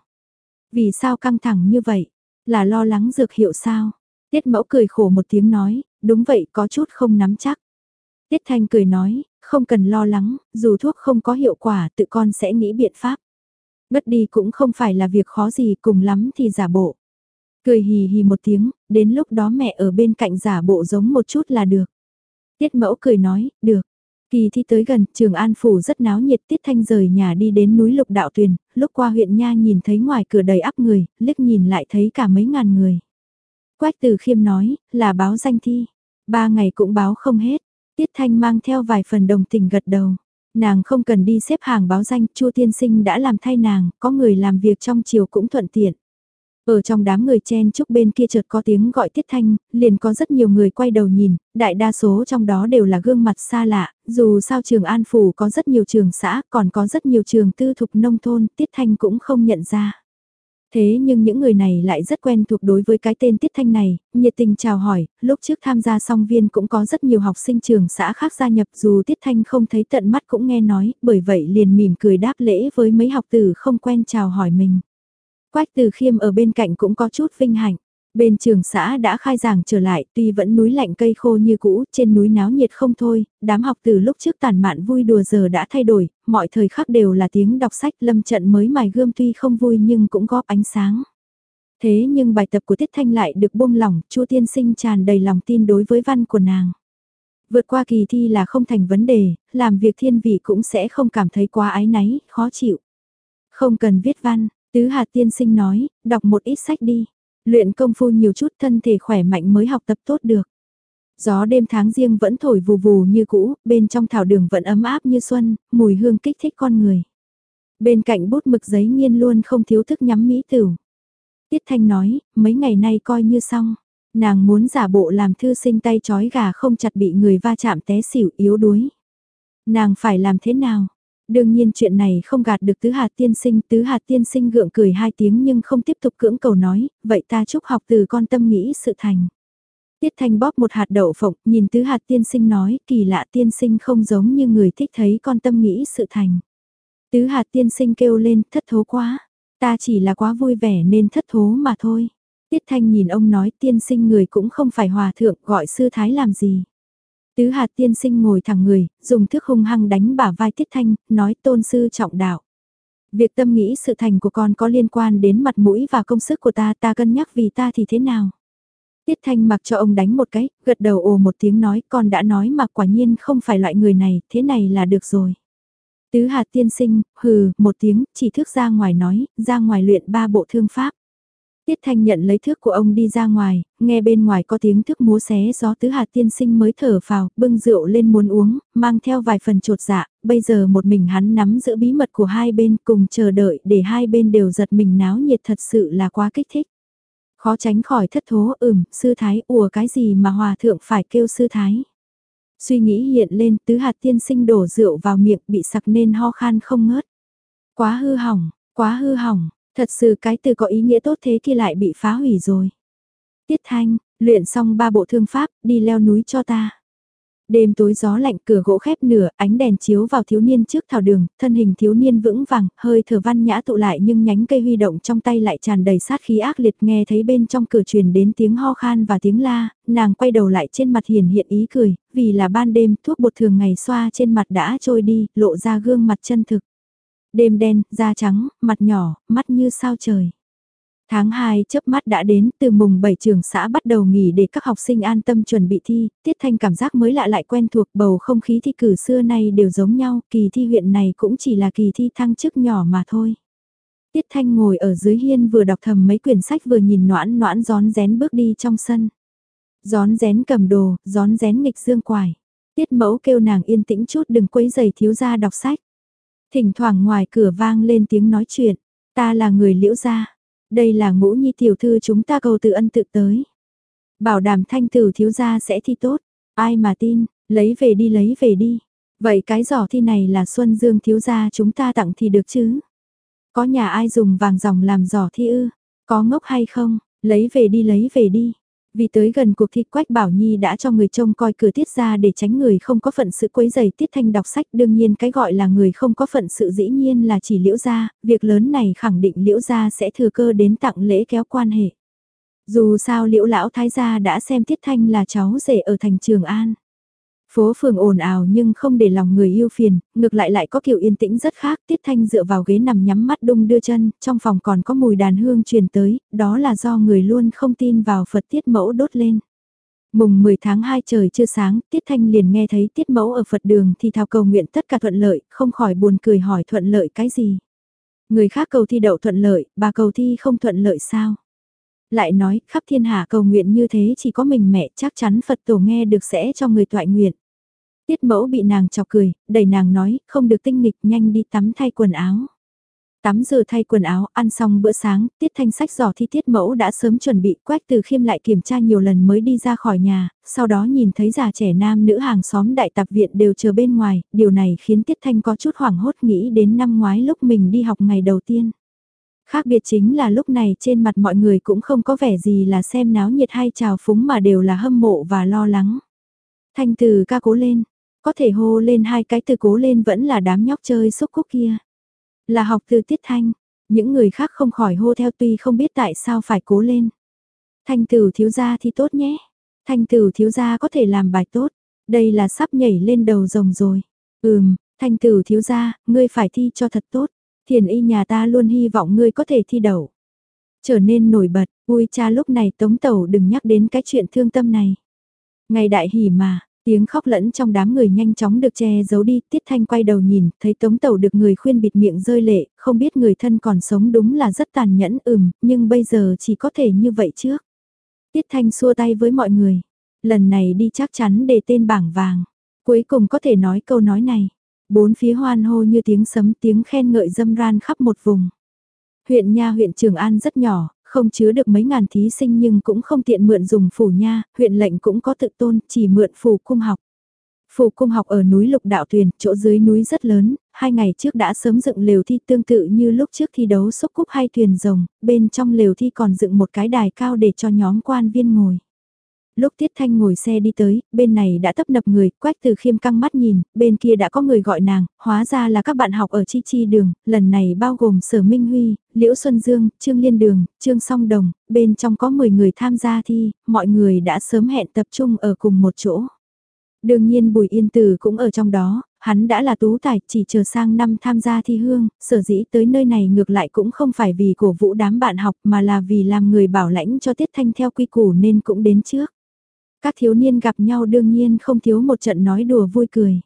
Vì sao căng thẳng như vậy? Là lo lắng dược hiệu sao? Tiết Mẫu cười khổ một tiếng nói, đúng vậy có chút không nắm chắc. Tiết Thanh cười nói, không cần lo lắng, dù thuốc không có hiệu quả tự con sẽ nghĩ biện pháp. Ngất đi cũng không phải là việc khó gì, cùng lắm thì giả bộ. Cười hì hì một tiếng, đến lúc đó mẹ ở bên cạnh giả bộ giống một chút là được. Tiết Mẫu cười nói, được. Kỳ thi tới gần, Trường An Phủ rất náo nhiệt. Tiết Thanh rời nhà đi đến núi Lục Đạo Tuyền, lúc qua huyện Nha nhìn thấy ngoài cửa đầy ắp người, liếc nhìn lại thấy cả mấy ngàn người. Quách Từ Khiêm nói, là báo danh thi. Ba ngày cũng báo không hết. Tiết Thanh mang theo vài phần đồng tình gật đầu. Nàng không cần đi xếp hàng báo danh, Chu tiên sinh đã làm thay nàng, có người làm việc trong chiều cũng thuận tiện. Ở trong đám người chen chúc bên kia chợt có tiếng gọi Tiết Thanh, liền có rất nhiều người quay đầu nhìn, đại đa số trong đó đều là gương mặt xa lạ, dù sao Trường An Phủ có rất nhiều trường xã, còn có rất nhiều trường tư thục nông thôn, Tiết Thanh cũng không nhận ra. Thế nhưng những người này lại rất quen thuộc đối với cái tên Tiết Thanh này, nhiệt tình chào hỏi, lúc trước tham gia song viên cũng có rất nhiều học sinh trường xã khác gia nhập dù Tiết Thanh không thấy tận mắt cũng nghe nói, bởi vậy liền mỉm cười đáp lễ với mấy học tử không quen chào hỏi mình. Quách Từ Khiêm ở bên cạnh cũng có chút vinh hạnh. Bên trường xã đã khai giảng trở lại, tuy vẫn núi lạnh cây khô như cũ, trên núi náo nhiệt không thôi, đám học từ lúc trước tản mạn vui đùa giờ đã thay đổi, mọi thời khắc đều là tiếng đọc sách. Lâm trận mới mài gươm tuy không vui nhưng cũng góp ánh sáng. Thế nhưng bài tập của Tiết Thanh lại được buông lỏng, Chu tiên sinh tràn đầy lòng tin đối với văn của nàng. Vượt qua kỳ thi là không thành vấn đề, làm việc thiên vị cũng sẽ không cảm thấy quá áy náy, khó chịu. Không cần viết văn. Tứ Hạt tiên sinh nói, đọc một ít sách đi. Luyện công phu nhiều chút thân thể khỏe mạnh mới học tập tốt được. Gió đêm tháng riêng vẫn thổi vù vù như cũ, bên trong thảo đường vẫn ấm áp như xuân, mùi hương kích thích con người. Bên cạnh bút mực giấy nghiên luôn không thiếu thức nhắm mỹ tửu. Tiết Thanh nói, mấy ngày nay coi như xong. Nàng muốn giả bộ làm thư sinh tay chói gà không chặt bị người va chạm té xỉu yếu đuối. Nàng phải làm thế nào? Đương nhiên chuyện này không gạt được Tứ Hạt tiên sinh, Tứ Hạt tiên sinh gượng cười hai tiếng nhưng không tiếp tục cưỡng cầu nói, vậy ta chúc học từ con tâm nghĩ sự thành. Tiết Thanh bóp một hạt đậu phộng, nhìn Tứ Hạt tiên sinh nói, kỳ lạ tiên sinh không giống như người thích thấy con tâm nghĩ sự thành. Tứ Hạt tiên sinh kêu lên, thất thố quá, ta chỉ là quá vui vẻ nên thất thố mà thôi. Tiết Thanh nhìn ông nói, tiên sinh người cũng không phải hòa thượng, gọi sư thái làm gì. Tứ Hạt tiên sinh ngồi thẳng người, dùng thước hung hăng đánh bả vai Tiết Thanh, nói tôn sư trọng đạo. Việc tâm nghĩ sự thành của con có liên quan đến mặt mũi và công sức của ta, ta cân nhắc vì ta thì thế nào? Tiết Thanh mặc cho ông đánh một cái, gật đầu ồ một tiếng nói, con đã nói mà quả nhiên không phải loại người này, thế này là được rồi. Tứ hạt tiên sinh, hừ, một tiếng, chỉ thước ra ngoài nói, ra ngoài luyện ba bộ thương pháp. Tiết Thanh nhận lấy thước của ông đi ra ngoài, nghe bên ngoài có tiếng thước múa xé gió tứ hạt tiên sinh mới thở phào, bưng rượu lên muốn uống, mang theo vài phần trột dạ, bây giờ một mình hắn nắm giữ bí mật của hai bên cùng chờ đợi để hai bên đều giật mình náo nhiệt thật sự là quá kích thích. Khó tránh khỏi thất thố ừm, sư thái ùa cái gì mà hòa thượng phải kêu sư thái. Suy nghĩ hiện lên tứ hạt tiên sinh đổ rượu vào miệng bị sặc nên ho khan không ngớt. Quá hư hỏng, quá hư hỏng, thật sự cái từ có ý nghĩa tốt thế kia lại bị phá hủy rồi. Tiết Thanh, luyện xong ba bộ thương pháp, đi leo núi cho ta. Đêm tối gió lạnh cửa gỗ khép nửa, ánh đèn chiếu vào thiếu niên trước thảo đường, thân hình thiếu niên vững vàng, hơi thở văn nhã tụ lại nhưng nhánh cây huy động trong tay lại tràn đầy sát khí ác liệt nghe thấy bên trong cửa truyền đến tiếng ho khan và tiếng la, nàng quay đầu lại trên mặt hiền hiện ý cười, vì là ban đêm thuốc bột thường ngày xoa trên mặt đã trôi đi, lộ ra gương mặt chân thực. Đêm đen, da trắng, mặt nhỏ, mắt như sao trời. Tháng hai chớp mắt đã đến, từ mùng bảy trường xã bắt đầu nghỉ để các học sinh an tâm chuẩn bị thi, Tiết Thanh cảm giác mới lạ lại quen thuộc bầu không khí thi cử xưa nay đều giống nhau, kỳ thi huyện này cũng chỉ là kỳ thi thăng chức nhỏ mà thôi. Tiết Thanh ngồi ở dưới hiên vừa đọc thầm mấy quyển sách vừa nhìn noãn noãn gión rén bước đi trong sân. Gión rén cầm đồ, gión rén nghịch dương quải. Tiết mẫu kêu nàng yên tĩnh chút đừng quấy giày thiếu gia đọc sách. Thỉnh thoảng ngoài cửa vang lên tiếng nói chuyện, ta là người Liễu gia. Đây là Ngũ Nhi tiểu thư chúng ta cầu tự ân tự tới. Bảo đảm Thanh tử thiếu gia sẽ thi tốt, ai mà tin, lấy về đi lấy về đi. Vậy cái giỏ thi này là Xuân Dương thiếu gia chúng ta tặng thì được chứ? Có nhà ai dùng vàng ròng làm giỏ thi ư? Có ngốc hay không? Lấy về đi lấy về đi. Vì tới gần cuộc thi Quách Bảo Nhi đã cho người trông coi cửa Tiết ra để tránh người không có phận sự quấy giày Tiết Thanh đọc sách. Đương nhiên cái gọi là người không có phận sự dĩ nhiên là chỉ Liễu gia, việc lớn này khẳng định Liễu gia sẽ thừa cơ đến tặng lễ kéo quan hệ. Dù sao Liễu lão thái gia đã xem Tiết Thanh là cháu rể ở thành Trường An. Phố phường ồn ào nhưng không để lòng người yêu phiền, ngược lại lại có kiểu yên tĩnh rất khác. Tiết Thanh dựa vào ghế nằm nhắm mắt đung đưa chân, trong phòng còn có mùi đàn hương truyền tới, đó là do người luôn không tin vào Phật Tiết Mẫu đốt lên. Mùng mười tháng hai trời chưa sáng, Tiết Thanh liền nghe thấy Tiết Mẫu ở Phật đường thì thào cầu nguyện tất cả thuận lợi, không khỏi buồn cười hỏi thuận lợi cái gì. Người khác cầu thi đậu thuận lợi, bà cầu thi không thuận lợi sao? Lại nói, khắp thiên hạ cầu nguyện như thế chỉ có mình mẹ chắc chắn Phật tổ nghe được sẽ cho người toại nguyện. Tiết Mẫu bị nàng chọc cười, đẩy nàng nói, không được tinh nghịch nhanh đi tắm thay quần áo. Tắm rửa thay quần áo, ăn xong bữa sáng, Tiết Thanh sách giỏ thi Tiết Mẫu đã sớm chuẩn bị. Quách Từ Khiêm lại kiểm tra nhiều lần mới đi ra khỏi nhà, sau đó nhìn thấy già trẻ nam nữ hàng xóm đại tạp viện đều chờ bên ngoài, điều này khiến Tiết Thanh có chút hoảng hốt nghĩ đến năm ngoái lúc mình đi học ngày đầu tiên. Khác biệt chính là lúc này trên mặt mọi người cũng không có vẻ gì là xem náo nhiệt hay trào phúng mà đều là hâm mộ và lo lắng. Thanh Từ ca cố lên, có thể hô lên hai cái từ cố lên vẫn là đám nhóc chơi xúc cúc kia. Là học từ Tiết Thanh, những người khác không khỏi hô theo tuy không biết tại sao phải cố lên. Thanh Tử thiếu gia thì tốt nhé, Thanh Tử thiếu gia có thể làm bài tốt, đây là sắp nhảy lên đầu rồng rồi. Ừm, Thanh Tử thiếu gia, ngươi phải thi cho thật tốt, Thiền y nhà ta luôn hy vọng ngươi có thể thi đậu. Trở nên nổi bật, ui cha lúc này Tống Tẩu đừng nhắc đến cái chuyện thương tâm này. Ngày đại hỉ mà. Tiếng khóc lẫn trong đám người nhanh chóng được che giấu đi, Tiết Thanh quay đầu nhìn, thấy Tống Tẩu được người khuyên bịt miệng rơi lệ, không biết người thân còn sống đúng là rất tàn nhẫn ừm, nhưng bây giờ chỉ có thể như vậy trước. Tiết Thanh xua tay với mọi người, lần này đi chắc chắn để tên bảng vàng, cuối cùng có thể nói câu nói này. Bốn phía hoan hô như tiếng sấm tiếng khen ngợi râm ran khắp một vùng. Huyện Nha huyện Trường An rất nhỏ, không chứa được mấy ngàn thí sinh nhưng cũng không tiện mượn dùng phủ nha, huyện lệnh cũng có tự tôn, chỉ mượn phủ cung học. Phủ cung học ở núi Lục Đạo Tuyền, chỗ dưới núi rất lớn, hai ngày trước đã sớm dựng lều thi tương tự như lúc trước thi đấu xúc cúc hay thuyền rồng, bên trong lều thi còn dựng một cái đài cao để cho nhóm quan viên ngồi. Lúc Tiết Thanh ngồi xe đi tới, bên này đã tấp nập người, Quách Từ Khiêm căng mắt nhìn, bên kia đã có người gọi nàng, hóa ra là các bạn học ở Chi Chi đường, lần này bao gồm Sở Minh Huy, Liễu Xuân Dương, Trương Liên Đường, Trương Song Đồng, bên trong có mười người tham gia thi, mọi người đã sớm hẹn tập trung ở cùng một chỗ. Đương nhiên Bùi Yên Tử cũng ở trong đó, hắn đã là tú tài, chỉ chờ sang năm tham gia thi hương, sở dĩ tới nơi này ngược lại cũng không phải vì cổ vũ đám bạn học mà là vì làm người bảo lãnh cho Tiết Thanh theo quy củ nên cũng đến trước. Các thiếu niên gặp nhau đương nhiên không thiếu một trận nói đùa vui cười.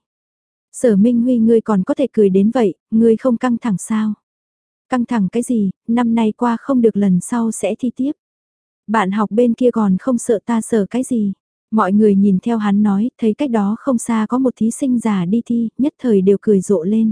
Sở Minh Huy ngươi còn có thể cười đến vậy, ngươi không căng thẳng sao? Căng thẳng cái gì, năm nay qua không được lần sau sẽ thi tiếp. Bạn học bên kia còn không sợ ta sợ cái gì? Mọi người nhìn theo hắn nói, thấy cách đó không xa có một thí sinh già đi thi, nhất thời đều cười rộ lên.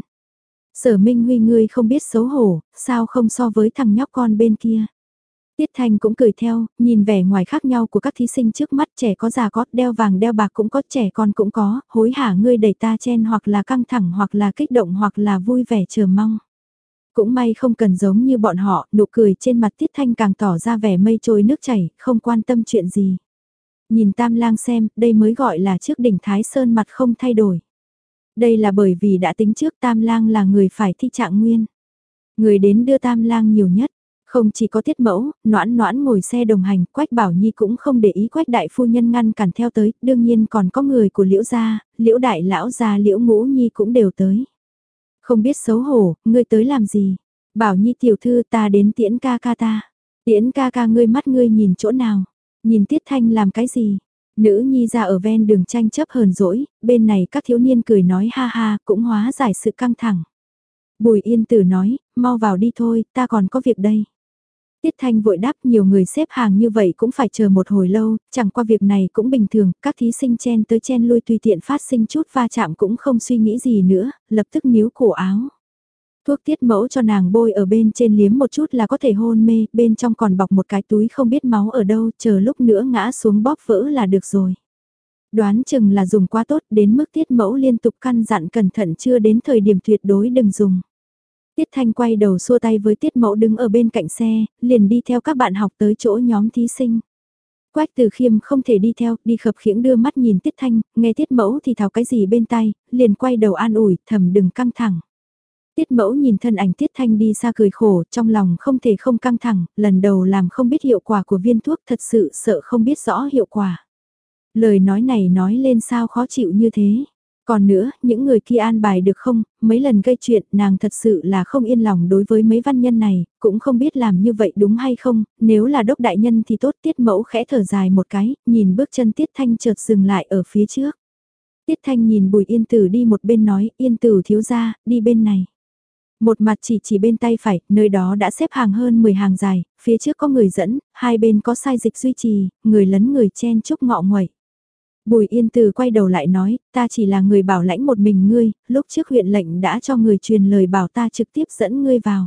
Sở Minh Huy ngươi không biết xấu hổ, sao không so với thằng nhóc con bên kia? Tiết Thanh cũng cười theo, nhìn vẻ ngoài khác nhau của các thí sinh trước mắt, trẻ có già có, đeo vàng đeo bạc cũng có, trẻ con cũng có, hối hả ngươi đẩy ta chen hoặc là căng thẳng hoặc là kích động hoặc là vui vẻ chờ mong. Cũng may không cần giống như bọn họ, nụ cười trên mặt Tiết Thanh càng tỏ ra vẻ mây trôi nước chảy, không quan tâm chuyện gì. Nhìn Tam Lang xem, đây mới gọi là trước đỉnh Thái Sơn mặt không thay đổi. Đây là bởi vì đã tính trước Tam Lang là người phải thi trạng nguyên. Người đến đưa Tam Lang nhiều nhất. Không chỉ có Tiết Mẫu, Noãn Noãn ngồi xe đồng hành, Quách Bảo Nhi cũng không để ý Quách đại phu nhân ngăn cản theo tới, đương nhiên còn có người của Liễu gia, Liễu đại lão gia Liễu Ngũ Nhi cũng đều tới. Không biết xấu hổ, ngươi tới làm gì? Bảo Nhi tiểu thư ta đến tiễn ca ca ta. Tiễn ca ca ngươi mắt ngươi nhìn chỗ nào? Nhìn Tiết Thanh làm cái gì? Nữ nhi ra ở ven đường tranh chấp hờn dỗi, bên này các thiếu niên cười nói ha ha, cũng hóa giải sự căng thẳng. Bùi Yên Tử nói, mau vào đi thôi, ta còn có việc đây. Tiết Thanh vội đáp nhiều người xếp hàng như vậy cũng phải chờ một hồi lâu, chẳng qua việc này cũng bình thường, các thí sinh chen tới chen lui tùy tiện phát sinh chút va chạm cũng không suy nghĩ gì nữa, lập tức níu cổ áo. Thuốc Tiết Mẫu cho nàng bôi ở bên trên liếm một chút là có thể hôn mê, bên trong còn bọc một cái túi không biết máu ở đâu, chờ lúc nữa ngã xuống bóp vỡ là được rồi. Đoán chừng là dùng quá tốt đến mức Tiết Mẫu liên tục căn dặn cẩn thận chưa đến thời điểm tuyệt đối đừng dùng. Tiết Thanh quay đầu xua tay với Tiết Mẫu đứng ở bên cạnh xe, liền đi theo các bạn học tới chỗ nhóm thí sinh. Quách Từ Khiêm không thể đi theo, đi khập khiễng đưa mắt nhìn Tiết Thanh, nghe Tiết Mẫu thì thào cái gì bên tai, liền quay đầu an ủi, thầm đừng căng thẳng. Tiết Mẫu nhìn thân ảnh Tiết Thanh đi xa cười khổ, trong lòng không thể không căng thẳng, lần đầu làm không biết hiệu quả của viên thuốc thật sự sợ không biết rõ hiệu quả. Lời nói này nói lên sao khó chịu như thế. Còn nữa, những người kia an bài được không, mấy lần gây chuyện nàng thật sự là không yên lòng đối với mấy văn nhân này, cũng không biết làm như vậy đúng hay không, nếu là đốc đại nhân thì tốt. Tiết Mẫu khẽ thở dài một cái, nhìn bước chân Tiết Thanh chợt dừng lại ở phía trước. Tiết Thanh nhìn Bùi Yên Tử đi một bên nói, Yên Tử thiếu gia, đi bên này. Một mặt chỉ chỉ bên tay phải, nơi đó đã xếp hàng hơn mười hàng dài, phía trước có người dẫn, hai bên có sai dịch duy trì, người lấn người chen chúc ngọ nguậy. Bùi Yên Từ quay đầu lại nói, ta chỉ là người bảo lãnh một mình ngươi, lúc trước huyện lệnh đã cho người truyền lời bảo ta trực tiếp dẫn ngươi vào.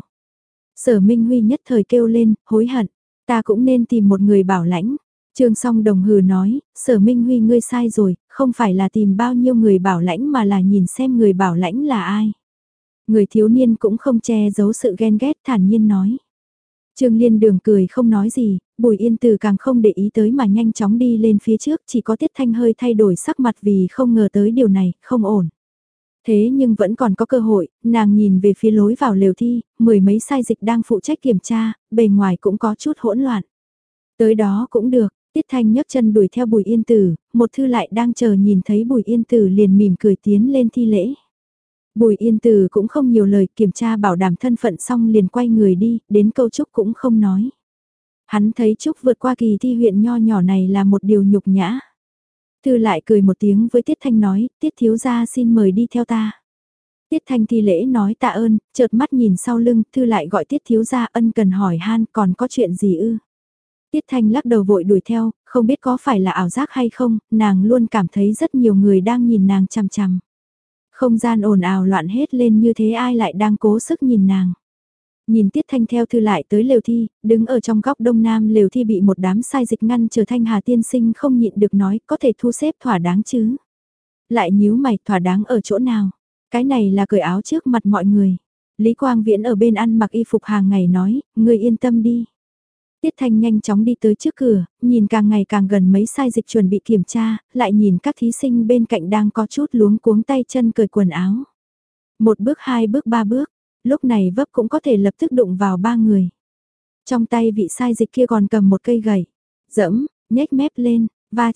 Sở Minh Huy nhất thời kêu lên, hối hận, ta cũng nên tìm một người bảo lãnh. Trương Song Đồng hừ nói, Sở Minh Huy ngươi sai rồi, không phải là tìm bao nhiêu người bảo lãnh mà là nhìn xem người bảo lãnh là ai. Người thiếu niên cũng không che giấu sự ghen ghét thản nhiên nói. Trương Liên Đường cười không nói gì, Bùi Yên Từ càng không để ý tới mà nhanh chóng đi lên phía trước, chỉ có Tiết Thanh hơi thay đổi sắc mặt vì không ngờ tới điều này, không ổn. Thế nhưng vẫn còn có cơ hội, nàng nhìn về phía lối vào lều thi, mười mấy sai dịch đang phụ trách kiểm tra, bề ngoài cũng có chút hỗn loạn. Tới đó cũng được, Tiết Thanh nhấc chân đuổi theo Bùi Yên Tử, một thư lại đang chờ nhìn thấy Bùi Yên Tử liền mỉm cười tiến lên thi lễ. Bùi Yên Từ cũng không nhiều lời, kiểm tra bảo đảm thân phận xong liền quay người đi, đến câu Trúc cũng không nói. Hắn thấy Trúc vượt qua kỳ thi huyện nho nhỏ này là một điều nhục nhã. Thư lại cười một tiếng với Tiết Thanh nói, Tiết thiếu gia xin mời đi theo ta. Tiết Thanh thi lễ nói tạ ơn, chợt mắt nhìn sau lưng, Thư lại gọi Tiết thiếu gia ân cần hỏi han còn có chuyện gì ư. Tiết Thanh lắc đầu vội đuổi theo, không biết có phải là ảo giác hay không, nàng luôn cảm thấy rất nhiều người đang nhìn nàng chằm chằm. Không gian ồn ào loạn hết lên như thế ai lại đang cố sức nhìn nàng. Nhìn Tiết Thanh theo Thư lại tới lều thi, đứng ở trong góc đông nam lều thi bị một đám sai dịch ngăn chờ Thanh Hà tiên sinh không nhịn được nói có thể thu xếp thỏa đáng chứ. Lại nhíu mày thỏa đáng ở chỗ nào, cái này là cởi áo trước mặt mọi người. Lý Quang Viễn ở bên ăn mặc y phục hàng ngày nói, ngươi yên tâm đi. Tiết Thanh nhanh chóng đi tới trước cửa, nhìn càng ngày càng gần mấy sai dịch chuẩn bị kiểm tra, lại nhìn các thí sinh bên cạnh đang có chút luống cuống tay chân cởi quần áo. Một bước hai bước ba bước, lúc này vấp cũng có thể lập tức đụng vào ba người. Trong tay vị sai dịch kia còn cầm một cây gậy, dẫm, nhếch mép lên, va chạm,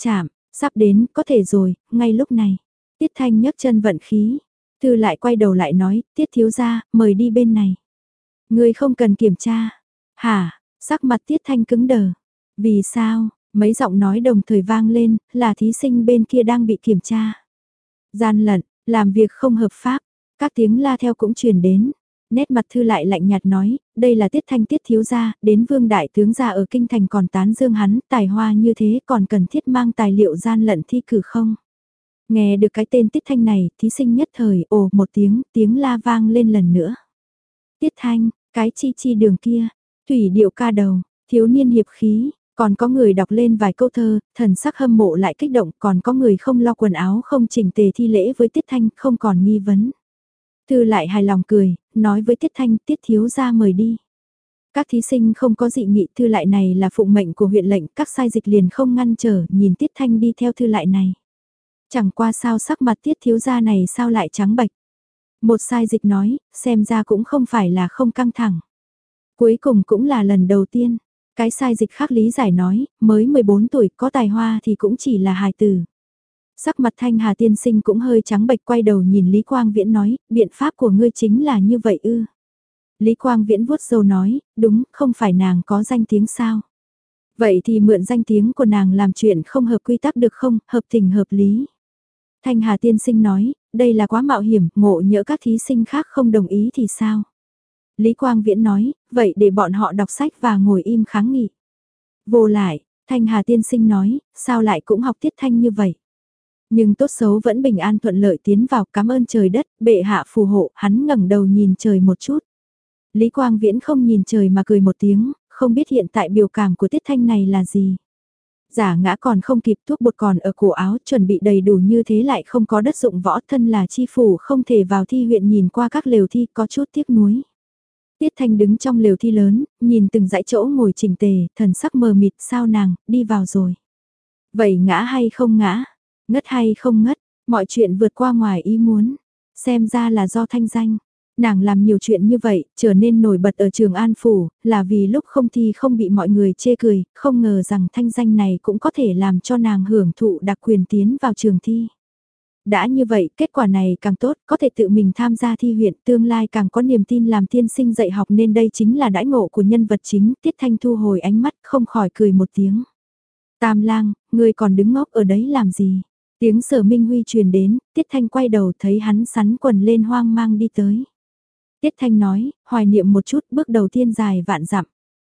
Sắp đến, có thể rồi, ngay lúc này. Tiết Thanh nhấc chân vận khí. Thư lại quay đầu lại nói, Tiết thiếu gia, mời đi bên này. Người không cần kiểm tra. Hả, sắc mặt Tiết Thanh cứng đờ. Vì sao, mấy giọng nói đồng thời vang lên, là thí sinh bên kia đang bị kiểm tra. Gian lận, làm việc không hợp pháp, các tiếng la theo cũng truyền đến. Nét mặt Thư lại lạnh nhạt nói, đây là Tiết Thanh Tiết thiếu gia, đến Vương đại tướng gia ở kinh thành còn tán dương hắn, tài hoa như thế còn cần thiết mang tài liệu gian lận thi cử không? Nghe được cái tên Tiết Thanh này, thí sinh nhất thời ồ một tiếng, tiếng la vang lên lần nữa. Tiết Thanh, cái chi chi đường kia, thủy điệu ca đầu, thiếu niên hiệp khí, còn có người đọc lên vài câu thơ, thần sắc hâm mộ lại kích động, còn có người không lo quần áo không chỉnh tề thi lễ với Tiết Thanh, không còn nghi vấn. Thư lại hài lòng cười, nói với Tiết Thanh, Tiết thiếu gia mời đi. Các thí sinh không có dị nghị, Thư lại này là phụng mệnh của huyện lệnh, các sai dịch liền không ngăn trở, nhìn Tiết Thanh đi theo Thư lại này. Chẳng qua sao sắc mặt Tiết thiếu gia này sao lại trắng bệch. Một sai dịch nói, xem ra cũng không phải là không căng thẳng. Cuối cùng cũng là lần đầu tiên. Cái sai dịch khác lý giải nói, mới mười bốn tuổi có tài hoa thì cũng chỉ là hài tử. Sắc mặt Thanh Hà tiên sinh cũng hơi trắng bệch, quay đầu nhìn Lý Quang Viễn nói, biện pháp của ngươi chính là như vậy ư. Lý Quang Viễn vuốt râu nói, đúng, không phải nàng có danh tiếng sao. Vậy thì mượn danh tiếng của nàng làm chuyện không hợp quy tắc được không, hợp tình hợp lý. Thanh Hà tiên sinh nói, đây là quá mạo hiểm, ngộ nhỡ các thí sinh khác không đồng ý thì sao? Lý Quang Viễn nói, vậy để bọn họ đọc sách và ngồi im kháng nghị. Vô lại, Thanh Hà tiên sinh nói, sao lại cũng học Tiết Thanh như vậy? Nhưng tốt xấu vẫn bình an thuận lợi tiến vào, cảm ơn trời đất, bệ hạ phù hộ, hắn ngẩng đầu nhìn trời một chút. Lý Quang Viễn không nhìn trời mà cười một tiếng, không biết hiện tại biểu cảm của Tiết Thanh này là gì. Giả ngã còn không kịp, thuốc bột còn ở cổ áo, chuẩn bị đầy đủ như thế lại không có đất dụng võ, thân là chi phủ không thể vào thi huyện, nhìn qua các lều thi có chút tiếc nuối. Tiết Thanh đứng trong lều thi lớn, nhìn từng dãy chỗ ngồi chỉnh tề, thần sắc mờ mịt, sao nàng, đi vào rồi. Vậy ngã hay không ngã, ngất hay không ngất, mọi chuyện vượt qua ngoài ý muốn, xem ra là do thanh danh. Nàng làm nhiều chuyện như vậy, trở nên nổi bật ở Trường An Phủ, là vì lúc không thi không bị mọi người chê cười, không ngờ rằng thanh danh này cũng có thể làm cho nàng hưởng thụ đặc quyền tiến vào trường thi. Đã như vậy, kết quả này càng tốt, có thể tự mình tham gia thi huyện, tương lai càng có niềm tin làm tiên sinh dạy học, nên đây chính là đãi ngộ của nhân vật chính. Tiết Thanh thu hồi ánh mắt, không khỏi cười một tiếng. Tam lang, ngươi còn đứng ngốc ở đấy làm gì? Tiếng Sở Minh Huy truyền đến, Tiết Thanh quay đầu thấy hắn sắn quần lên hoang mang đi tới. Tiết Thanh nói, hoài niệm một chút, bước đầu tiên dài vạn dặm.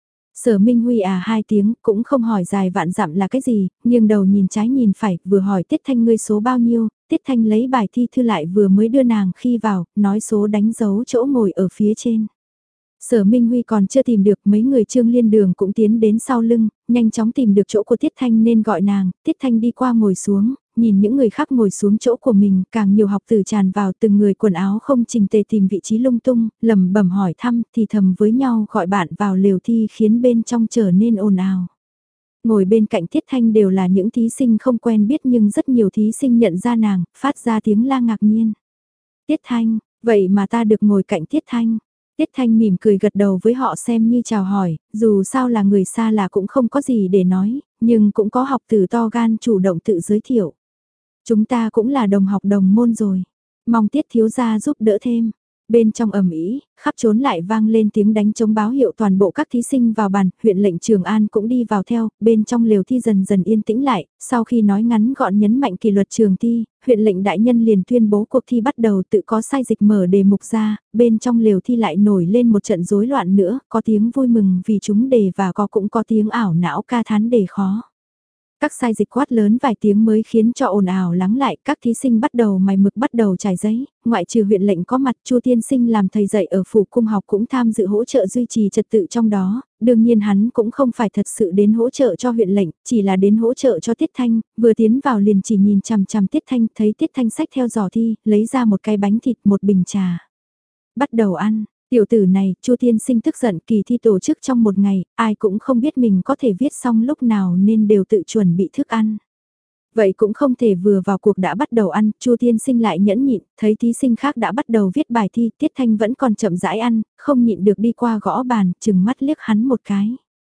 Sở Minh Huy à hai tiếng, cũng không hỏi dài vạn dặm là cái gì, nhưng đầu nhìn trái nhìn phải, vừa hỏi Tiết Thanh ngươi số bao nhiêu, Tiết Thanh lấy bài thi thư lại vừa mới đưa nàng khi vào, nói số đánh dấu chỗ ngồi ở phía trên. Sở Minh Huy còn chưa tìm được, mấy người Trương Liên Đường cũng tiến đến sau lưng, nhanh chóng tìm được chỗ của Tiết Thanh nên gọi nàng, Tiết Thanh đi qua ngồi xuống, nhìn những người khác ngồi xuống chỗ của mình, càng nhiều học tử tràn vào, từng người quần áo không chỉnh tề tìm vị trí lung tung, lẩm bẩm hỏi thăm, thì thầm với nhau gọi bạn vào lều thi, khiến bên trong trở nên ồn ào. Ngồi bên cạnh Tiết Thanh đều là những thí sinh không quen biết, nhưng rất nhiều thí sinh nhận ra nàng, phát ra tiếng la ngạc nhiên. Tiết Thanh, vậy mà ta được ngồi cạnh Tiết Thanh. Tiết Thanh mỉm cười gật đầu với họ xem như chào hỏi, dù sao là người xa lạ cũng không có gì để nói, nhưng cũng có học tử to gan chủ động tự giới thiệu. Chúng ta cũng là đồng học đồng môn rồi, mong Tiết thiếu gia giúp đỡ thêm. Bên trong ầm ĩ, khắp trốn lại vang lên tiếng đánh trống báo hiệu toàn bộ các thí sinh vào bàn, huyện lệnh Trường An cũng đi vào theo, bên trong lều thi dần dần yên tĩnh lại, sau khi nói ngắn gọn nhấn mạnh kỷ luật trường thi, huyện lệnh đại nhân liền tuyên bố cuộc thi bắt đầu, tự có sai dịch mở đề mục ra, bên trong lều thi lại nổi lên một trận rối loạn nữa, có tiếng vui mừng vì chúng đề và có cũng có tiếng ảo não ca thán đề khó. Các sai dịch quát lớn vài tiếng mới khiến cho ồn ào lắng lại, các thí sinh bắt đầu mài mực bắt đầu trải giấy, ngoại trừ huyện lệnh có mặt, Chu tiên sinh làm thầy dạy ở phủ cung học cũng tham dự hỗ trợ duy trì trật tự trong đó, đương nhiên hắn cũng không phải thật sự đến hỗ trợ cho huyện lệnh, chỉ là đến hỗ trợ cho Tiết Thanh, vừa tiến vào liền chỉ nhìn chằm chằm Tiết Thanh, thấy Tiết Thanh xách theo giỏ thi, lấy ra một cái bánh thịt, một bình trà. Bắt đầu ăn. Tiểu tử này, Chu tiên sinh tức giận, kỳ thi tổ chức trong một ngày, ai cũng không biết mình có thể viết xong lúc nào nên đều tự chuẩn bị thức ăn. Vậy cũng không thể vừa vào cuộc đã bắt đầu ăn, Chu tiên sinh lại nhẫn nhịn, thấy thí sinh khác đã bắt đầu viết bài thi, Tiết Thanh vẫn còn chậm rãi ăn, không nhịn được đi qua gõ bàn, chừng mắt liếc hắn một cái.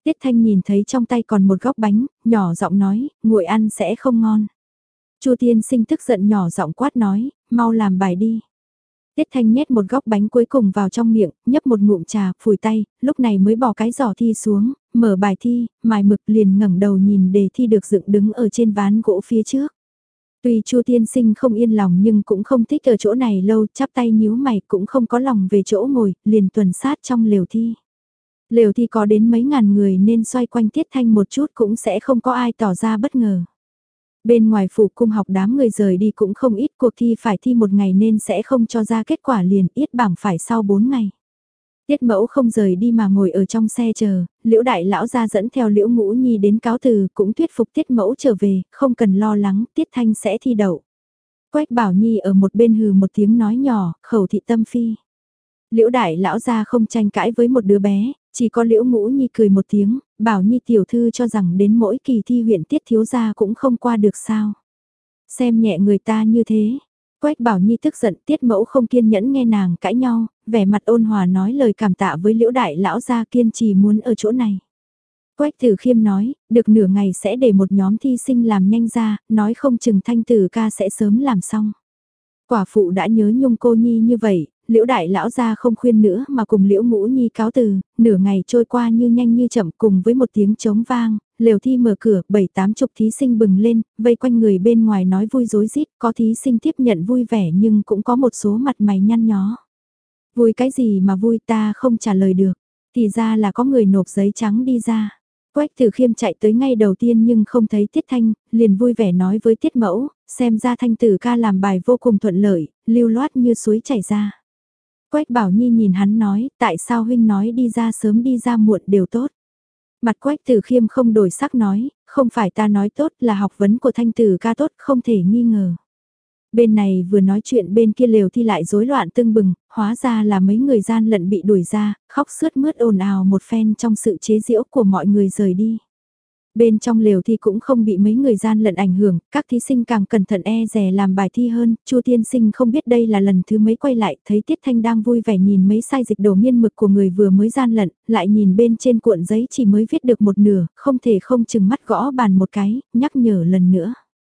Tiết Thanh nhìn thấy trong tay còn một góc bánh, nhỏ giọng nói, nguội ăn sẽ không ngon. Chu tiên sinh tức giận nhỏ giọng quát nói, mau làm bài đi. Tiết Thanh nhét một góc bánh cuối cùng vào trong miệng, nhấp một ngụm trà, phủi tay, lúc này mới bỏ cái giỏ thi xuống, mở bài thi, mài mực liền ngẩng đầu nhìn đề thi được dựng đứng ở trên ván gỗ phía trước. Tuy Chu tiên sinh không yên lòng nhưng cũng không thích ở chỗ này lâu, chắp tay nhíu mày cũng không có lòng về chỗ ngồi, liền tuần sát trong lều thi. Lều thi có đến mấy ngàn người nên xoay quanh Tiết Thanh một chút cũng sẽ không có ai tỏ ra bất ngờ. Bên ngoài phủ cung học đám người rời đi cũng không ít, cuộc thi phải thi một ngày nên sẽ không cho ra kết quả liền, yết bảng phải sau bốn ngày. Tiết mẫu không rời đi mà ngồi ở trong xe chờ, Liễu đại lão ra dẫn theo Liễu Ngũ Nhi đến cáo từ, cũng thuyết phục Tiết mẫu trở về, không cần lo lắng, Tiết Thanh sẽ thi đậu. Quách Bảo Nhi ở một bên hừ một tiếng nói nhỏ, khẩu thị tâm phi. Liễu đại lão ra không tranh cãi với một đứa bé, chỉ có Liễu Ngũ Nhi cười một tiếng, Bảo Nhi tiểu thư cho rằng đến mỗi kỳ thi huyện Tiết thiếu gia cũng không qua được sao. Xem nhẹ người ta như thế. Quách Bảo Nhi tức giận, Tiết mẫu không kiên nhẫn nghe nàng cãi nhau, vẻ mặt ôn hòa nói lời cảm tạ với Liễu đại lão gia kiên trì muốn ở chỗ này. Quách Tử Khiêm nói, được nửa ngày sẽ để một nhóm thi sinh làm nhanh ra, nói không chừng Thanh Tử ca sẽ sớm làm xong. Quả phụ đã nhớ nhung cô Nhi như vậy, Liễu đại lão gia không khuyên nữa mà cùng Liễu Ngũ Nhi cáo từ, nửa ngày trôi qua như nhanh như chậm cùng với một tiếng trống vang, lều thi mở cửa, bảy tám chục thí sinh bừng lên, vây quanh người bên ngoài nói vui rối rít, có thí sinh tiếp nhận vui vẻ nhưng cũng có một số mặt mày nhăn nhó. Vui cái gì mà vui ta không trả lời được, thì ra là có người nộp giấy trắng đi ra. Quách Tử Khiêm chạy tới ngay đầu tiên nhưng không thấy Tiết Thanh, liền vui vẻ nói với Tiết Mẫu, xem ra Thanh Tử ca làm bài vô cùng thuận lợi, lưu loát như suối chảy ra. Quách Bảo Nhi nhìn hắn nói, tại sao huynh nói đi ra sớm đi ra muộn đều tốt. Mặt Quách Tử Khiêm không đổi sắc nói, không phải ta nói tốt là học vấn của Thanh Tử ca tốt, không thể nghi ngờ. Bên này vừa nói chuyện bên kia lều thi lại rối loạn tưng bừng, hóa ra là mấy người gian lận bị đuổi ra, khóc sướt mướt ồn ào một phen trong sự chế giễu của mọi người rời đi. Bên trong lều thi cũng không bị mấy người gian lận ảnh hưởng, các thí sinh càng cẩn thận e dè làm bài thi hơn, Chu tiên sinh không biết đây là lần thứ mấy quay lại, thấy Tiết Thanh đang vui vẻ nhìn mấy sai dịch đổ nghiên mực của người vừa mới gian lận, lại nhìn bên trên cuộn giấy chỉ mới viết được một nửa, không thể không chừng mắt gõ bàn một cái, nhắc nhở lần nữa.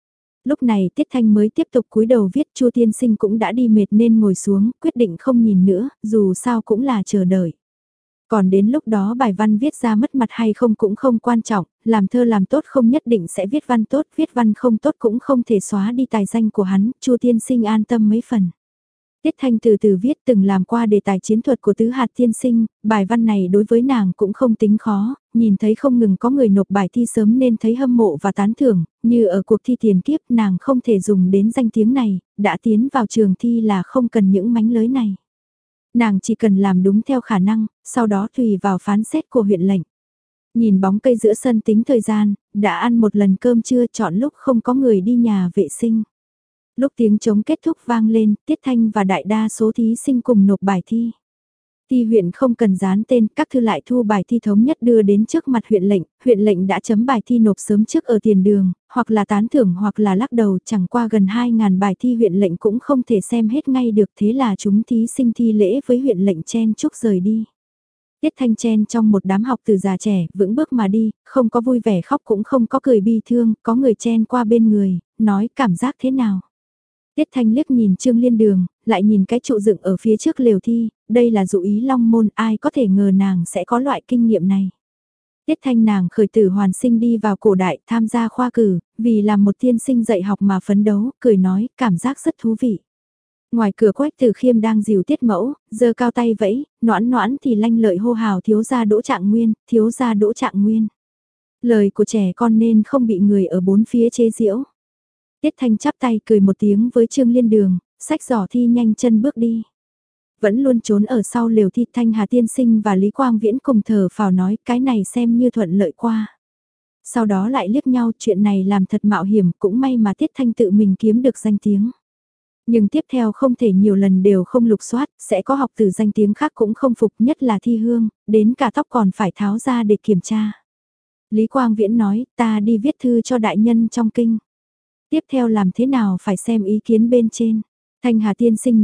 Lúc này Tiết Thanh mới tiếp tục cúi đầu viết, Chu tiên sinh cũng đã đi mệt nên ngồi xuống, quyết định không nhìn nữa, dù sao cũng là chờ đợi. Còn đến lúc đó bài văn viết ra mất mặt hay không cũng không quan trọng, làm thơ làm tốt không nhất định sẽ viết văn tốt, viết văn không tốt cũng không thể xóa đi tài danh của hắn, Chu tiên sinh an tâm mấy phần. Tiết Thanh từ từ viết từng làm qua đề tài chiến thuật của tứ hạt tiên sinh, bài văn này đối với nàng cũng không tính khó, nhìn thấy không ngừng có người nộp bài thi sớm nên thấy hâm mộ và tán thưởng, như ở cuộc thi tiền kiếp nàng không thể dùng đến danh tiếng này, đã tiến vào trường thi là không cần những mánh lới này. Nàng chỉ cần làm đúng theo khả năng, sau đó tùy vào phán xét của huyện lệnh. Nhìn bóng cây giữa sân tính thời gian, đã ăn một lần cơm trưa chọn lúc không có người đi nhà vệ sinh. Lúc tiếng trống kết thúc vang lên, Tiết Thanh và đại đa số thí sinh cùng nộp bài thi. Thi huyện không cần dán tên, các thư lại thu bài thi thống nhất đưa đến trước mặt huyện lệnh, huyện lệnh đã chấm bài thi nộp sớm trước ở tiền đường, hoặc là tán thưởng hoặc là lắc đầu, chẳng qua gần hai nghìn bài thi huyện lệnh cũng không thể xem hết ngay được, thế là chúng thí sinh thi lễ với huyện lệnh chen chúc rời đi. Tiết Thanh chen trong một đám học từ già trẻ, vững bước mà đi, không có vui vẻ khóc cũng không có cười bi thương, có người chen qua bên người, nói cảm giác thế nào. Tiết Thanh liếc nhìn Trương Liên Đường, lại nhìn cái trụ dựng ở phía trước lều thi, đây là dụ ý Long Môn, ai có thể ngờ nàng sẽ có loại kinh nghiệm này. Tiết Thanh nàng khởi tử hoàn sinh đi vào cổ đại tham gia khoa cử, vì làm một tiên sinh dạy học mà phấn đấu, cười nói, cảm giác rất thú vị. Ngoài cửa Quách Tử Khiêm đang dìu Tiết Mẫu, giơ cao tay vẫy, noãn noãn thì lanh lợi hô hào thiếu gia Đỗ Trạng Nguyên, thiếu gia Đỗ Trạng Nguyên. Lời của trẻ con nên không bị người ở bốn phía chế giễu. Tiết Thanh chắp tay cười một tiếng với Trương Liên Đường, xách giỏ thi nhanh chân bước đi. Vẫn luôn trốn ở sau lều thi Thanh Hà tiên sinh và Lý Quang Viễn cùng thở phào nói cái này xem như thuận lợi qua. Sau đó lại liếc nhau chuyện này làm thật mạo hiểm cũng may mà Tiết Thanh tự mình kiếm được danh tiếng. Nhưng tiếp theo không thể nhiều lần đều không lục soát, sẽ có học từ danh tiếng khác cũng không phục nhất là thi hương, đến cả tóc còn phải tháo ra để kiểm tra. Lý Quang Viễn nói ta đi viết thư cho đại nhân trong kinh. Tiếp theo làm thế nào phải xem ý kiến bên trên. Thanh Hà tiên sinh nói,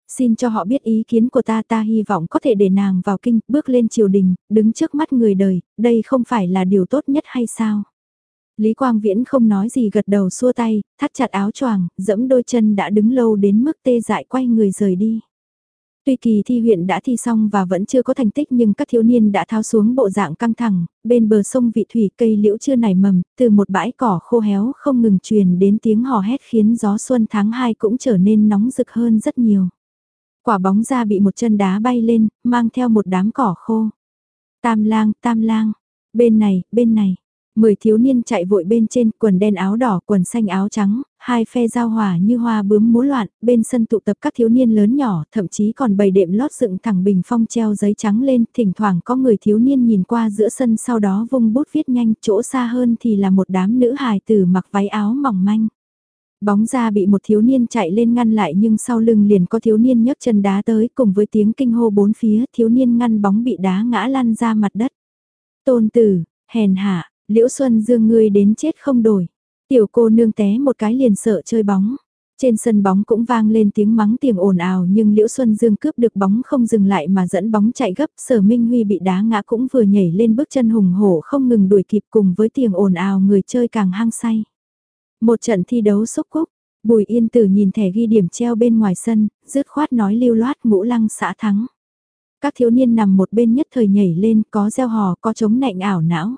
xin cho họ biết ý kiến của ta, ta hy vọng có thể để nàng vào kinh, bước lên triều đình, đứng trước mắt người đời, đây không phải là điều tốt nhất hay sao? Lý Quang Viễn không nói gì gật đầu xua tay, thắt chặt áo choàng, dẫm đôi chân đã đứng lâu đến mức tê dại quay người rời đi. Tuy kỳ thi huyện đã thi xong và vẫn chưa có thành tích nhưng các thiếu niên đã tháo xuống bộ dạng căng thẳng, bên bờ sông vị thủy cây liễu chưa nảy mầm, từ một bãi cỏ khô héo không ngừng truyền đến tiếng hò hét khiến gió xuân tháng hai cũng trở nên nóng rực hơn rất nhiều. Quả bóng ra bị một chân đá bay lên, mang theo một đám cỏ khô. Tam lang, tam lang, bên này, bên này. Mười thiếu niên chạy vội bên trên, quần đen áo đỏ, quần xanh áo trắng, hai phe giao hòa như hoa bướm múa loạn, bên sân tụ tập các thiếu niên lớn nhỏ, thậm chí còn bày đệm lót dựng thẳng bình phong treo giấy trắng lên, thỉnh thoảng có người thiếu niên nhìn qua giữa sân sau đó vung bút viết nhanh, chỗ xa hơn thì là một đám nữ hài tử mặc váy áo mỏng manh. Bóng ra bị một thiếu niên chạy lên ngăn lại nhưng sau lưng liền có thiếu niên nhấc chân đá tới cùng với tiếng kinh hô bốn phía, thiếu niên ngăn bóng bị đá ngã lăn ra mặt đất. Tôn tử, hèn hạ. Liễu Xuân Dương ngươi đến chết không đổi. Tiểu cô nương té một cái liền sợ chơi bóng. Trên sân bóng cũng vang lên tiếng mắng tiếng ồn ào nhưng Liễu Xuân Dương cướp được bóng không dừng lại mà dẫn bóng chạy gấp. Sở Minh Huy bị đá ngã cũng vừa nhảy lên bước chân hùng hổ không ngừng đuổi kịp cùng với tiếng ồn ào người chơi càng hăng say. Một trận thi đấu xúc cúc, Bùi Yên Tử nhìn thẻ ghi điểm treo bên ngoài sân, dứt khoát nói lưu loát Ngũ Lăng xã thắng. Các thiếu niên nằm một bên nhất thời nhảy lên có reo hò có chống nạnh ảo não.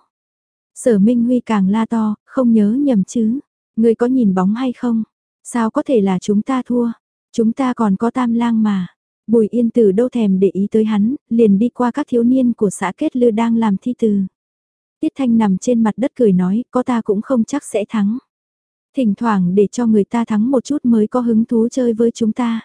Sở Minh Huy càng la to, không nhớ nhầm chứ. Người có nhìn bóng hay không? Sao có thể là chúng ta thua? Chúng ta còn có tam lang mà. Bùi Yên Tử đâu thèm để ý tới hắn, liền đi qua các thiếu niên của xã Kết Lư đang làm thi từ. Tiết Thanh nằm trên mặt đất cười nói, có ta cũng không chắc sẽ thắng. Thỉnh thoảng để cho người ta thắng một chút mới có hứng thú chơi với chúng ta.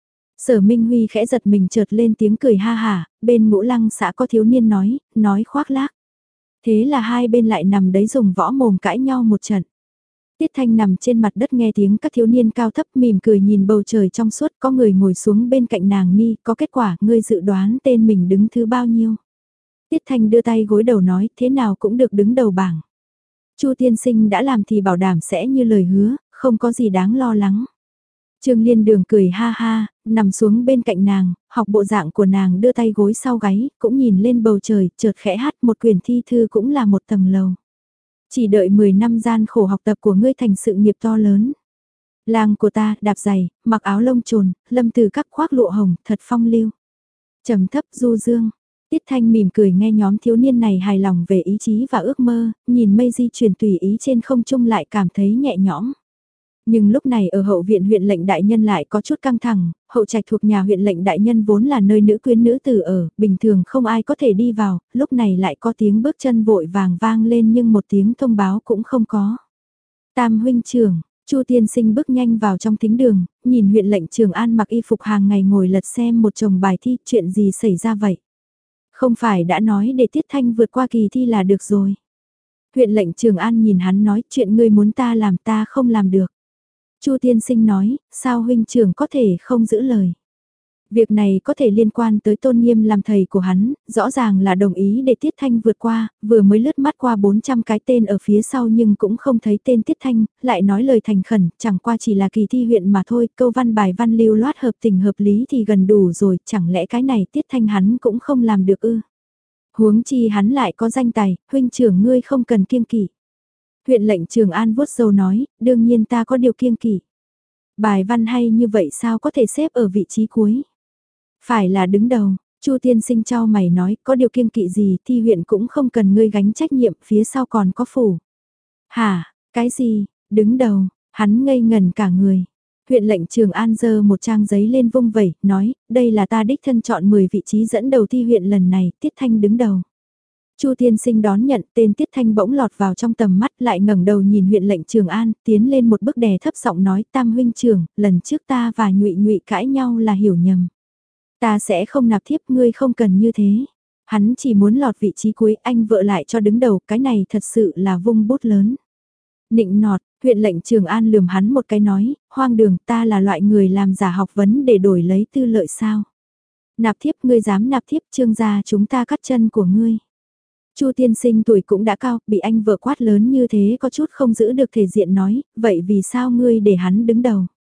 Sở Minh Huy khẽ giật mình chợt lên tiếng cười ha hả, bên Ngũ Lăng xã có thiếu niên nói, nói khoác lác. Thế là hai bên lại nằm đấy dùng võ mồm cãi nhau một trận. Tiết Thanh nằm trên mặt đất nghe tiếng các thiếu niên cao thấp mỉm cười nhìn bầu trời trong suốt có người ngồi xuống bên cạnh nàng Ni, có kết quả, ngươi dự đoán tên mình đứng thứ bao nhiêu. Tiết Thanh đưa tay gối đầu nói, thế nào cũng được đứng đầu bảng. Chu tiên sinh đã làm thì bảo đảm sẽ như lời hứa, không có gì đáng lo lắng. Trương Liên Đường cười ha ha, nằm xuống bên cạnh nàng, học bộ dạng của nàng đưa tay gối sau gáy, cũng nhìn lên bầu trời, chợt khẽ hát một quyển thi thư cũng là một tầng lầu. Chỉ đợi mười năm gian khổ học tập của ngươi thành sự nghiệp to lớn. Làng của ta, đạp giày, mặc áo lông trồn, lâm từ các khoác lụa hồng, thật phong lưu. Trầm thấp du dương. Tiết Thanh mỉm cười nghe nhóm thiếu niên này hài lòng về ý chí và ước mơ, nhìn mây di chuyển tùy ý trên không trung lại cảm thấy nhẹ nhõm. Nhưng lúc này ở hậu viện huyện lệnh đại nhân lại có chút căng thẳng, hậu trạch thuộc nhà huyện lệnh đại nhân vốn là nơi nữ quyến nữ tử ở, bình thường không ai có thể đi vào, lúc này lại có tiếng bước chân vội vàng vang lên nhưng một tiếng thông báo cũng không có. Tam huynh trưởng, Chu tiên sinh bước nhanh vào trong thính đường, nhìn huyện lệnh Trường An mặc y phục hàng ngày ngồi lật xem một chồng bài thi, chuyện gì xảy ra vậy? Không phải đã nói để Tiết Thanh vượt qua kỳ thi là được rồi. Huyện lệnh Trường An nhìn hắn nói chuyện ngươi muốn ta làm ta không làm được. Chu tiên sinh nói, sao huynh trưởng có thể không giữ lời. Việc này có thể liên quan tới tôn nghiêm làm thầy của hắn, rõ ràng là đồng ý để Tiết Thanh vượt qua, vừa mới lướt mắt qua bốn trăm cái tên ở phía sau nhưng cũng không thấy tên Tiết Thanh, lại nói lời thành khẩn, chẳng qua chỉ là kỳ thi huyện mà thôi, câu văn bài văn lưu loát hợp tình hợp lý thì gần đủ rồi, chẳng lẽ cái này Tiết Thanh hắn cũng không làm được ư. Huống chi hắn lại có danh tài, huynh trưởng ngươi không cần kiêng kỵ. Huyện lệnh Trường An vuốt râu nói, đương nhiên ta có điều kiêng kỵ. Bài văn hay như vậy sao có thể xếp ở vị trí cuối? Phải là đứng đầu, Chu tiên sinh trao mày nói, có điều kiêng kỵ gì, thi huyện cũng không cần ngươi gánh trách nhiệm, phía sau còn có phủ. Hả, cái gì, đứng đầu, hắn ngây ngần cả người. Huyện lệnh Trường An giơ một trang giấy lên vung vẩy, nói, đây là ta đích thân chọn mười vị trí dẫn đầu thi huyện lần này, Tiết Thanh đứng đầu. Chu tiên sinh đón nhận, tên Tiết Thanh bỗng lọt vào trong tầm mắt, lại ngẩng đầu nhìn huyện lệnh Trường An, tiến lên một bước đè thấp giọng nói, Tam huynh trưởng, lần trước ta và Nhụy Nhụy cãi nhau là hiểu nhầm. Ta sẽ không nạp thiếp, ngươi không cần như thế. Hắn chỉ muốn lọt vị trí cuối, anh vợ lại cho đứng đầu, cái này thật sự là vung bút lớn. Nịnh nọt, huyện lệnh Trường An lườm hắn một cái nói, hoang đường, ta là loại người làm giả học vấn để đổi lấy tư lợi sao. Nạp thiếp, ngươi dám nạp thiếp, trương gia chúng ta cắt chân của ngươi. Chu tiên sinh tuổi cũng đã cao, bị anh vợ quát lớn như thế có chút không giữ được thể diện nói, vậy vì sao ngươi để hắn đứng đầu?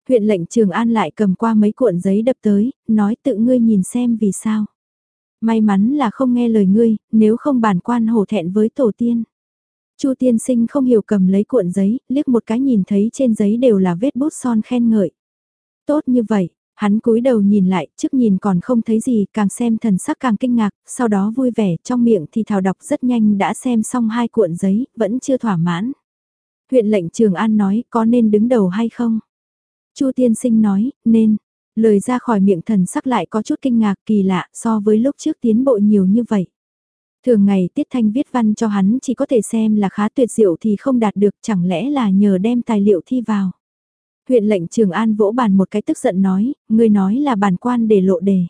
Huyện lệnh Trường An lại cầm qua mấy cuộn giấy đập tới, nói tự ngươi nhìn xem vì sao. May mắn là không nghe lời ngươi, nếu không bản quan hổ thẹn với tổ tiên. Chu tiên sinh không hiểu cầm lấy cuộn giấy, liếc một cái nhìn thấy trên giấy đều là vết bút son khen ngợi. Tốt như vậy, hắn cúi đầu nhìn lại, trước nhìn còn không thấy gì, càng xem thần sắc càng kinh ngạc, sau đó vui vẻ, trong miệng thì thào đọc rất nhanh đã xem xong hai cuộn giấy, vẫn chưa thỏa mãn. Huyện lệnh Trường An nói, có nên đứng đầu hay không? Chu tiên sinh nói, nên. Lời ra khỏi miệng thần sắc lại có chút kinh ngạc kỳ lạ so với lúc trước tiến bộ nhiều như vậy. Thường ngày Tiết Thanh viết văn cho hắn chỉ có thể xem là khá tuyệt diệu thì không đạt được, chẳng lẽ là nhờ đem tài liệu thi vào. Huyện lệnh Trường An vỗ bàn một cái tức giận nói, người nói là bản quan để lộ đề.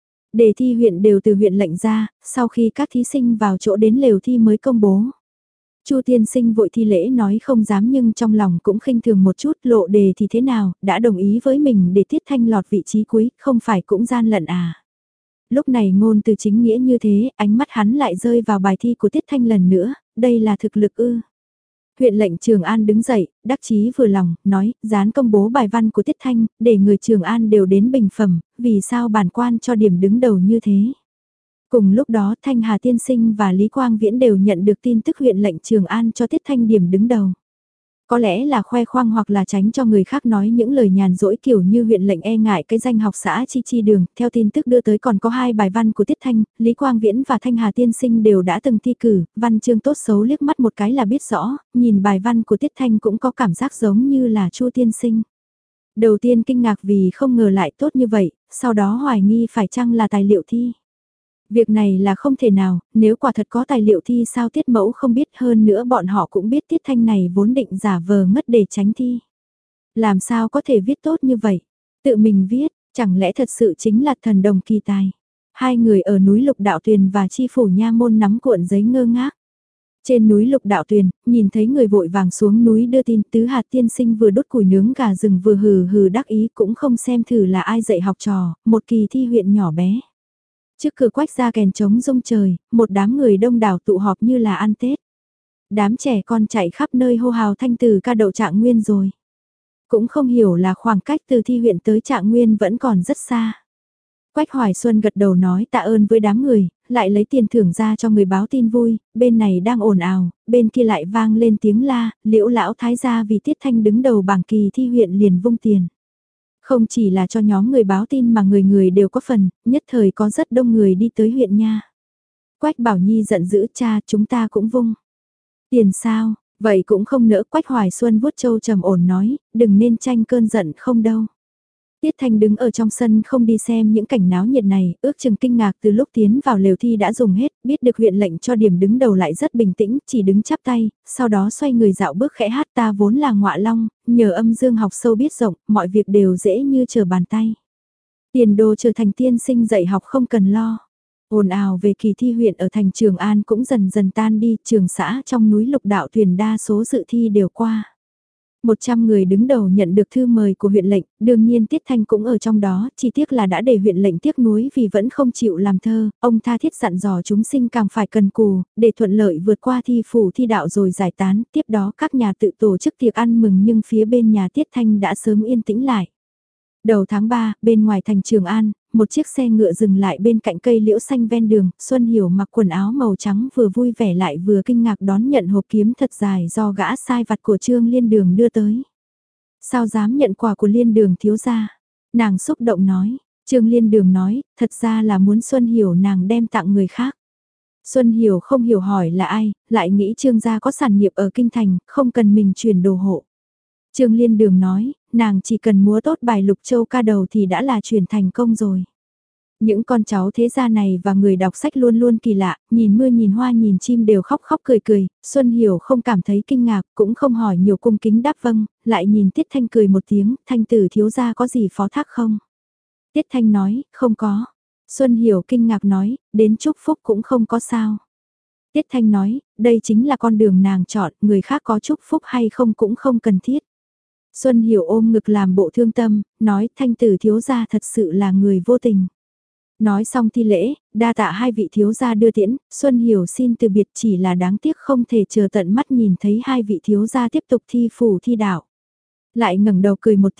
Đề thi huyện đều từ huyện lệnh ra, sau khi các thí sinh vào chỗ đến lều thi mới công bố. Chu tiên sinh vội thi lễ nói không dám nhưng trong lòng cũng khinh thường một chút, lộ đề thì thế nào, đã đồng ý với mình để Tiết Thanh lọt vị trí cuối, không phải cũng gian lận à. Lúc này ngôn từ chính nghĩa như thế, ánh mắt hắn lại rơi vào bài thi của Tiết Thanh lần nữa, đây là thực lực ư. Huyện lệnh Trường An đứng dậy, đắc chí vừa lòng, nói, dán công bố bài văn của Tiết Thanh, để người Trường An đều đến bình phẩm, vì sao bản quan cho điểm đứng đầu như thế. Cùng lúc đó Thanh Hà Tiên Sinh và Lý Quang Viễn đều nhận được tin tức huyện lệnh Trường An cho Tiết Thanh điểm đứng đầu. Có lẽ là khoe khoang hoặc là tránh cho người khác nói những lời nhàn dỗi kiểu như huyện lệnh e ngại cái danh học xã Chi Chi Đường, theo tin tức đưa tới còn có hai bài văn của Tiết Thanh, Lý Quang Viễn và Thanh Hà Tiên Sinh đều đã từng thi cử, văn chương tốt xấu liếc mắt một cái là biết rõ, nhìn bài văn của Tiết Thanh cũng có cảm giác giống như là Chu Tiên Sinh. Đầu tiên kinh ngạc vì không ngờ lại tốt như vậy, sau đó hoài nghi phải chăng là tài liệu thi. Việc này là không thể nào, nếu quả thật có tài liệu thi sao Tiết Mẫu không biết hơn nữa bọn họ cũng biết Tiết Thanh này vốn định giả vờ ngất để tránh thi. Làm sao có thể viết tốt như vậy? Tự mình viết, chẳng lẽ thật sự chính là thần đồng kỳ tài? Hai người ở núi Lục Đạo Tuyền và Chi Phủ Nha Môn nắm cuộn giấy ngơ ngác. Trên núi Lục Đạo Tuyền, nhìn thấy người vội vàng xuống núi đưa tin Tứ Hạt Tiên Sinh vừa đốt củi nướng gà rừng vừa hừ hừ đắc ý cũng không xem thử là ai dạy học trò, một kỳ thi huyện nhỏ bé. Trước cửa quách ra kèn trống rung trời, một đám người đông đảo tụ họp như là ăn Tết. Đám trẻ con chạy khắp nơi hô hào thanh từ ca đậu Trạng Nguyên rồi. Cũng không hiểu là khoảng cách từ thi huyện tới Trạng Nguyên vẫn còn rất xa. Quách Hoài Xuân gật đầu nói tạ ơn với đám người, lại lấy tiền thưởng ra cho người báo tin vui, bên này đang ồn ào, bên kia lại vang lên tiếng la, Liễu lão thái gia vì Tiết Thanh đứng đầu bảng kỳ thi huyện liền vung tiền. Không chỉ là cho nhóm người báo tin mà người người đều có phần, nhất thời có rất đông người đi tới huyện nha. Quách Bảo Nhi giận dữ cha chúng ta cũng vung. Tiền sao, vậy cũng không nỡ. Quách Hoài Xuân vuốt trâu trầm ổn nói, đừng nên tranh cơn giận không đâu. Tiết Thanh đứng ở trong sân không đi xem những cảnh náo nhiệt này, ước chừng kinh ngạc từ lúc tiến vào lều thi đã dùng hết, biết được huyện lệnh cho điểm đứng đầu lại rất bình tĩnh, chỉ đứng chắp tay, sau đó xoay người dạo bước khẽ hát ta vốn là ngọa long, nhờ âm dương học sâu biết rộng, mọi việc đều dễ như trở bàn tay. Tiền đồ trở thành tiên sinh dạy học không cần lo. Ồn ào về kỳ thi huyện ở thành Trường An cũng dần dần tan đi, trường xã trong núi Lục Đạo Thuyền đa số dự thi đều qua. một trăm người đứng đầu nhận được thư mời của huyện lệnh, đương nhiên Tiết Thanh cũng ở trong đó, chỉ tiếc là đã để huyện lệnh tiếc nuối vì vẫn không chịu làm thơ, ông tha thiết dặn dò chúng sinh càng phải cần cù, để thuận lợi vượt qua thi phủ thi đạo rồi giải tán, tiếp đó các nhà tự tổ chức tiệc ăn mừng nhưng phía bên nhà Tiết Thanh đã sớm yên tĩnh lại. Đầu tháng ba, bên ngoài thành Trường An, một chiếc xe ngựa dừng lại bên cạnh cây liễu xanh ven đường, Xuân Hiểu mặc quần áo màu trắng vừa vui vẻ lại vừa kinh ngạc đón nhận hộp kiếm thật dài do gã sai vặt của Trương Liên Đường đưa tới. Sao dám nhận quà của Liên Đường thiếu gia? Nàng xúc động nói, Trương Liên Đường nói, thật ra là muốn Xuân Hiểu nàng đem tặng người khác. Xuân Hiểu không hiểu hỏi là ai, lại nghĩ Trương gia có sản nghiệp ở Kinh Thành, không cần mình chuyển đồ hộ. Trương Liên Đường nói, nàng chỉ cần múa tốt bài Lục Châu ca đầu thì đã là chuyển thành công rồi. Những con cháu thế gia này và người đọc sách luôn luôn kỳ lạ, nhìn mưa nhìn hoa nhìn chim đều khóc khóc cười cười, Xuân Hiểu không cảm thấy kinh ngạc, cũng không hỏi nhiều cung kính đáp vâng, lại nhìn Tiết Thanh cười một tiếng, Thanh tử thiếu gia có gì phó thác không? Tiết Thanh nói, không có. Xuân Hiểu kinh ngạc nói, đến chúc phúc cũng không có sao. Tiết Thanh nói, đây chính là con đường nàng chọn, người khác có chúc phúc hay không cũng không cần thiết. Xuân Hiểu ôm ngực làm bộ thương tâm, nói Thanh tử thiếu gia thật sự là người vô tình. Nói xong thi lễ, đa tạ hai vị thiếu gia đưa tiễn, Xuân Hiểu xin từ biệt chỉ là đáng tiếc không thể chờ tận mắt nhìn thấy hai vị thiếu gia tiếp tục thi phủ thi đạo. Lại ngẩng đầu cười một tiếng,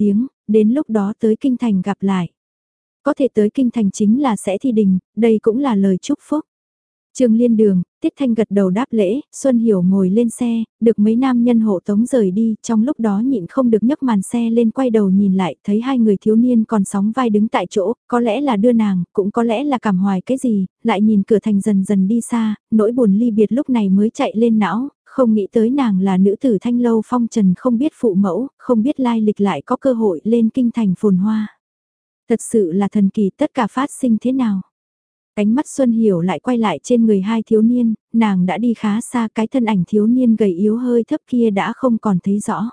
đến lúc đó tới kinh thành gặp lại. Có thể tới kinh thành chính là sẽ thi đình, đây cũng là lời chúc phúc. Trường Liên Đường, Tiết Thanh gật đầu đáp lễ, Xuân Hiểu ngồi lên xe, được mấy nam nhân hộ tống rời đi, trong lúc đó nhịn không được nhấc màn xe lên quay đầu nhìn lại, thấy hai người thiếu niên còn sóng vai đứng tại chỗ, có lẽ là đưa nàng, cũng có lẽ là cảm hoài cái gì, lại nhìn cửa thành dần dần đi xa, nỗi buồn ly biệt lúc này mới chạy lên não, không nghĩ tới nàng là nữ tử Thanh Lâu phong trần, không biết phụ mẫu, không biết lai lịch lại có cơ hội lên kinh thành phồn hoa. Thật sự là thần kỳ, tất cả phát sinh thế nào? Ánh mắt Xuân Hiểu lại quay lại trên người hai thiếu niên, nàng đã đi khá xa, cái thân ảnh thiếu niên gầy yếu hơi thấp kia đã không còn thấy rõ.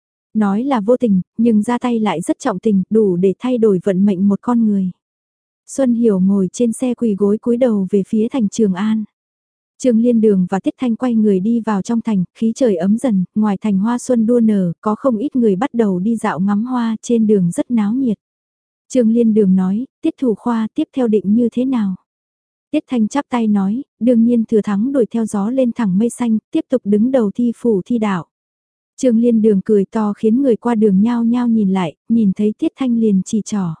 Nói là vô tình, nhưng ra tay lại rất trọng tình, đủ để thay đổi vận mệnh một con người. Xuân Hiểu ngồi trên xe quỳ gối cúi đầu về phía thành Trường An. Trường Liên Đường và Tiết Thanh quay người đi vào trong thành, khí trời ấm dần, ngoài thành hoa xuân đua nở, có không ít người bắt đầu đi dạo ngắm hoa, trên đường rất náo nhiệt. Trường Liên Đường nói, Tiết Thủ Khoa tiếp theo định như thế nào? Tiết Thanh chắp tay nói, đương nhiên thừa thắng đuổi theo gió lên thẳng mây xanh, tiếp tục đứng đầu thi phủ thi đạo. Trường Liên Đường cười to khiến người qua đường nhao nhao nhìn lại, nhìn thấy Tiết Thanh liền chỉ trỏ.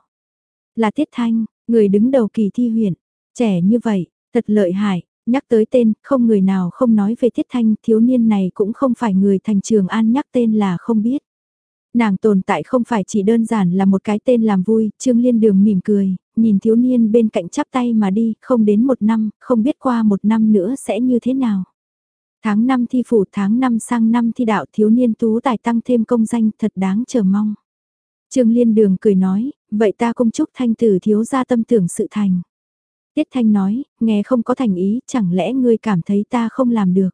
Là Tiết Thanh, người đứng đầu kỳ thi huyện, trẻ như vậy, thật lợi hại, nhắc tới tên, không người nào không nói về Tiết Thanh, thiếu niên này cũng không phải người thành Trường An nhắc tên là không biết. Nàng tồn tại không phải chỉ đơn giản là một cái tên làm vui, Trương Liên Đường mỉm cười, nhìn thiếu niên bên cạnh chắp tay mà đi, không đến một năm, không biết qua một năm nữa sẽ như thế nào. Tháng năm thi phủ, tháng năm sang năm thi đạo, thiếu niên tú tài tăng thêm công danh, thật đáng chờ mong. Trương Liên Đường cười nói, vậy ta cung chúc Thanh tử thiếu gia tâm tưởng sự thành. Tiết Thanh nói, nghe không có thành ý, chẳng lẽ ngươi cảm thấy ta không làm được.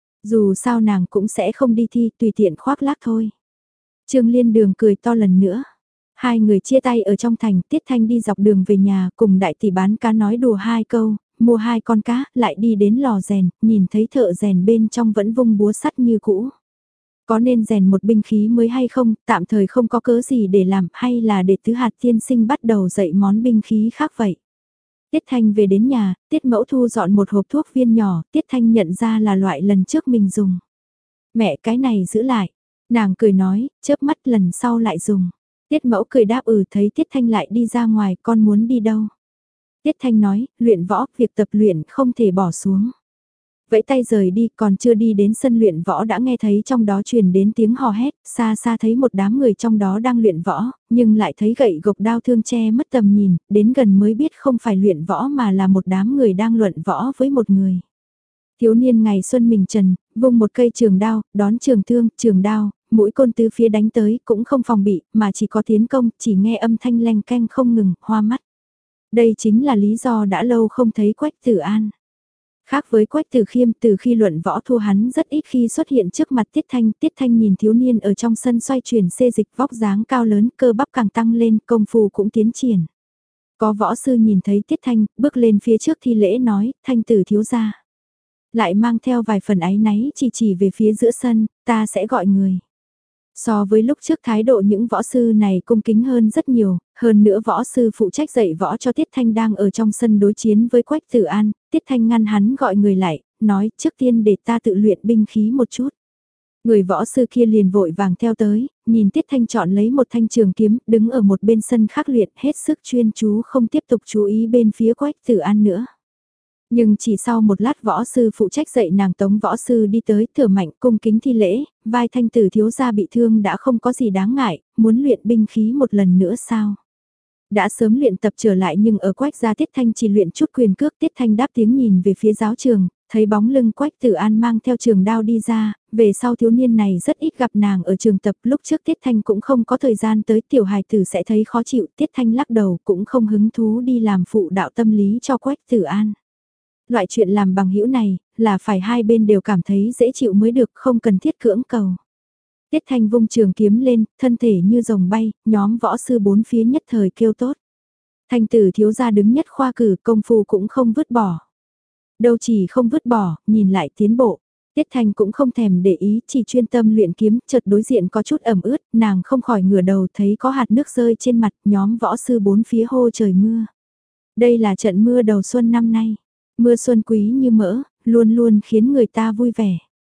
Dù sao nàng cũng sẽ không đi thi, tùy tiện khoác lác thôi. Trương Liên Đường cười to lần nữa. Hai người chia tay ở trong thành, Tiết Thanh đi dọc đường về nhà, cùng đại tỷ bán cá nói đùa hai câu, mua hai con cá, lại đi đến lò rèn, nhìn thấy thợ rèn bên trong vẫn vung búa sắt như cũ. Có nên rèn một binh khí mới hay không, tạm thời không có cớ gì để làm, hay là để tứ hạt tiên sinh bắt đầu dạy món binh khí khác vậy. Tiết Thanh về đến nhà, Tiết Mẫu thu dọn một hộp thuốc viên nhỏ, Tiết Thanh nhận ra là loại lần trước mình dùng. Mẹ cái này giữ lại. Nàng cười nói, chớp mắt lần sau lại dùng. Tiết Mẫu cười đáp ừ, thấy Tiết Thanh lại đi ra ngoài, con muốn đi đâu? Tiết Thanh nói, luyện võ, việc tập luyện không thể bỏ xuống. Vẫy tay rời đi, còn chưa đi đến sân luyện võ đã nghe thấy trong đó truyền đến tiếng hò hét, xa xa thấy một đám người trong đó đang luyện võ, nhưng lại thấy gậy gộc đao thương che mất tầm nhìn, đến gần mới biết không phải luyện võ mà là một đám người đang luận võ với một người. Thiếu niên ngày xuân mình trần, vung một cây trường đao, đón trường thương, trường đao, mũi côn tứ phía đánh tới, cũng không phòng bị, mà chỉ có tiến công, chỉ nghe âm thanh leng keng không ngừng, hoa mắt. Đây chính là lý do đã lâu không thấy Quách Tử An. Khác với Quách Tử Khiêm, từ khi luận võ thua hắn rất ít khi xuất hiện trước mặt Tiết Thanh, Tiết Thanh nhìn thiếu niên ở trong sân xoay chuyển xê dịch, vóc dáng cao lớn, cơ bắp càng tăng lên, công phu cũng tiến triển. Có võ sư nhìn thấy Tiết Thanh, bước lên phía trước thi lễ nói, Thanh tử thiếu gia. Lại mang theo vài phần áy náy chỉ chỉ về phía giữa sân, ta sẽ gọi người. So với lúc trước thái độ những võ sư này cung kính hơn rất nhiều, hơn nữa võ sư phụ trách dạy võ cho Tiết Thanh đang ở trong sân đối chiến với Quách Tử An, Tiết Thanh ngăn hắn gọi người lại, nói trước tiên để ta tự luyện binh khí một chút. Người võ sư kia liền vội vàng theo tới, nhìn Tiết Thanh chọn lấy một thanh trường kiếm, đứng ở một bên sân khác luyện hết sức chuyên chú không tiếp tục chú ý bên phía Quách Tử An nữa. Nhưng chỉ sau một lát võ sư phụ trách dạy nàng tống võ sư đi tới thừa mạnh cung kính thi lễ, vai Thanh tử thiếu gia bị thương đã không có gì đáng ngại, muốn luyện binh khí một lần nữa sao? Đã sớm luyện tập trở lại nhưng ở Quách gia Tiết Thanh chỉ luyện chút quyền cước. Tiết Thanh đáp tiếng nhìn về phía giáo trường, thấy bóng lưng Quách Tử An mang theo trường đao đi ra, về sau thiếu niên này rất ít gặp nàng ở trường tập, lúc trước Tiết Thanh cũng không có thời gian tới, tiểu hài tử sẽ thấy khó chịu, Tiết Thanh lắc đầu cũng không hứng thú đi làm phụ đạo tâm lý cho Quách Tử An. Loại chuyện làm bằng hữu này, là phải hai bên đều cảm thấy dễ chịu mới được, không cần thiết cưỡng cầu. Tiết Thanh vung trường kiếm lên, thân thể như rồng bay, nhóm võ sư bốn phía nhất thời kêu tốt. Thanh tử thiếu gia đứng nhất khoa cử, công phu cũng không vứt bỏ. Đâu chỉ không vứt bỏ, nhìn lại tiến bộ. Tiết Thanh cũng không thèm để ý, chỉ chuyên tâm luyện kiếm, chợt đối diện có chút ẩm ướt, nàng không khỏi ngửa đầu thấy có hạt nước rơi trên mặt, nhóm võ sư bốn phía hô trời mưa. Đây là trận mưa đầu xuân năm nay. Mưa xuân quý như mỡ, luôn luôn khiến người ta vui vẻ.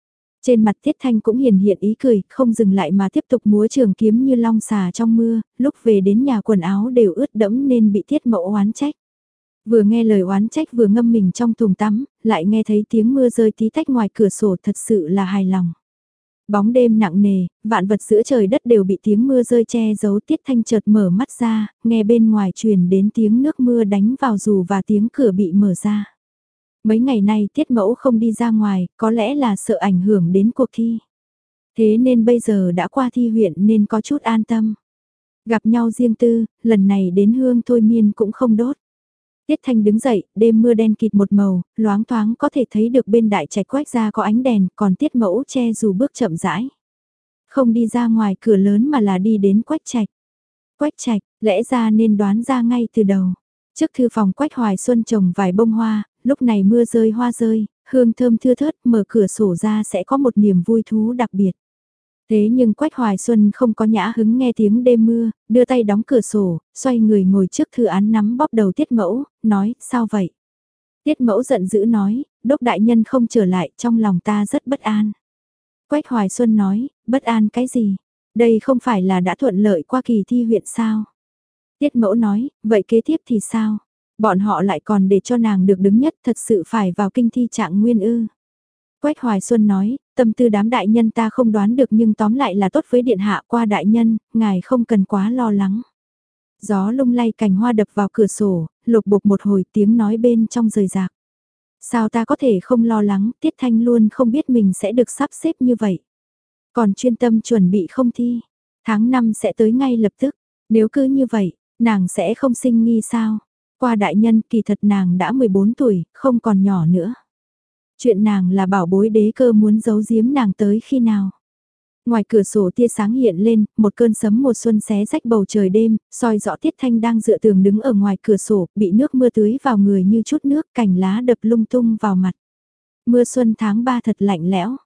Trên mặt Tiết Thanh cũng hiền hiện ý cười, không dừng lại mà tiếp tục múa trường kiếm như long xà trong mưa, lúc về đến nhà quần áo đều ướt đẫm nên bị Tiết Mẫu oán trách. Vừa nghe lời oán trách vừa ngâm mình trong thùng tắm, lại nghe thấy tiếng mưa rơi tí tách ngoài cửa sổ, thật sự là hài lòng. Bóng đêm nặng nề, vạn vật giữa trời đất đều bị tiếng mưa rơi che giấu. Tiết Thanh chợt mở mắt ra, nghe bên ngoài truyền đến tiếng nước mưa đánh vào dù và tiếng cửa bị mở ra. Mấy ngày nay Tiết Mẫu không đi ra ngoài, có lẽ là sợ ảnh hưởng đến cuộc thi. Thế nên bây giờ đã qua thi huyện nên có chút an tâm. Gặp nhau riêng tư, lần này đến hương thôi miên cũng không đốt. Tiết Thanh đứng dậy, đêm mưa đen kịt một màu, loáng thoáng có thể thấy được bên đại trạch Quách ra có ánh đèn, còn Tiết Mẫu che dù bước chậm rãi. Không đi ra ngoài cửa lớn mà là đi đến Quách trạch. Quách trạch, lẽ ra nên đoán ra ngay từ đầu. Trước thư phòng Quách Hoài Xuân trồng vài bông hoa, lúc này mưa rơi hoa rơi, hương thơm thưa thớt, mở cửa sổ ra sẽ có một niềm vui thú đặc biệt. Thế nhưng Quách Hoài Xuân không có nhã hứng nghe tiếng đêm mưa, đưa tay đóng cửa sổ, xoay người ngồi trước thư án nắm bóp đầu Tiết Mẫu, nói, sao vậy? Tiết Mẫu giận dữ nói, Đốc đại nhân không trở lại, trong lòng ta rất bất an. Quách Hoài Xuân nói, bất an cái gì? Đây không phải là đã thuận lợi qua kỳ thi huyện sao? Tiết Mẫu nói, vậy kế tiếp thì sao? Bọn họ lại còn để cho nàng được đứng nhất, thật sự phải vào kinh thi trạng nguyên ư? Quách Hoài Xuân nói, tâm tư đám đại nhân ta không đoán được nhưng tóm lại là tốt với điện hạ, qua đại nhân, ngài không cần quá lo lắng. Gió lung lay cành hoa đập vào cửa sổ, lục bục một hồi tiếng nói bên trong rời rạc. Sao ta có thể không lo lắng, Tiết Thanh luôn không biết mình sẽ được sắp xếp như vậy. Còn chuyên tâm chuẩn bị không thi, tháng năm sẽ tới ngay lập tức, nếu cứ như vậy, nàng sẽ không sinh nghi sao. Qua đại nhân, kỳ thật nàng đã mười bốn tuổi, không còn nhỏ nữa. Chuyện nàng là bảo bối đế cơ muốn giấu giếm nàng tới khi nào. Ngoài cửa sổ tia sáng hiện lên, một cơn sấm mùa xuân xé rách bầu trời đêm, soi rõ Tiết Thanh đang dựa tường đứng ở ngoài cửa sổ, bị nước mưa tưới vào người như chút nước, cành lá đập lung tung vào mặt. Mưa xuân tháng ba thật lạnh lẽo.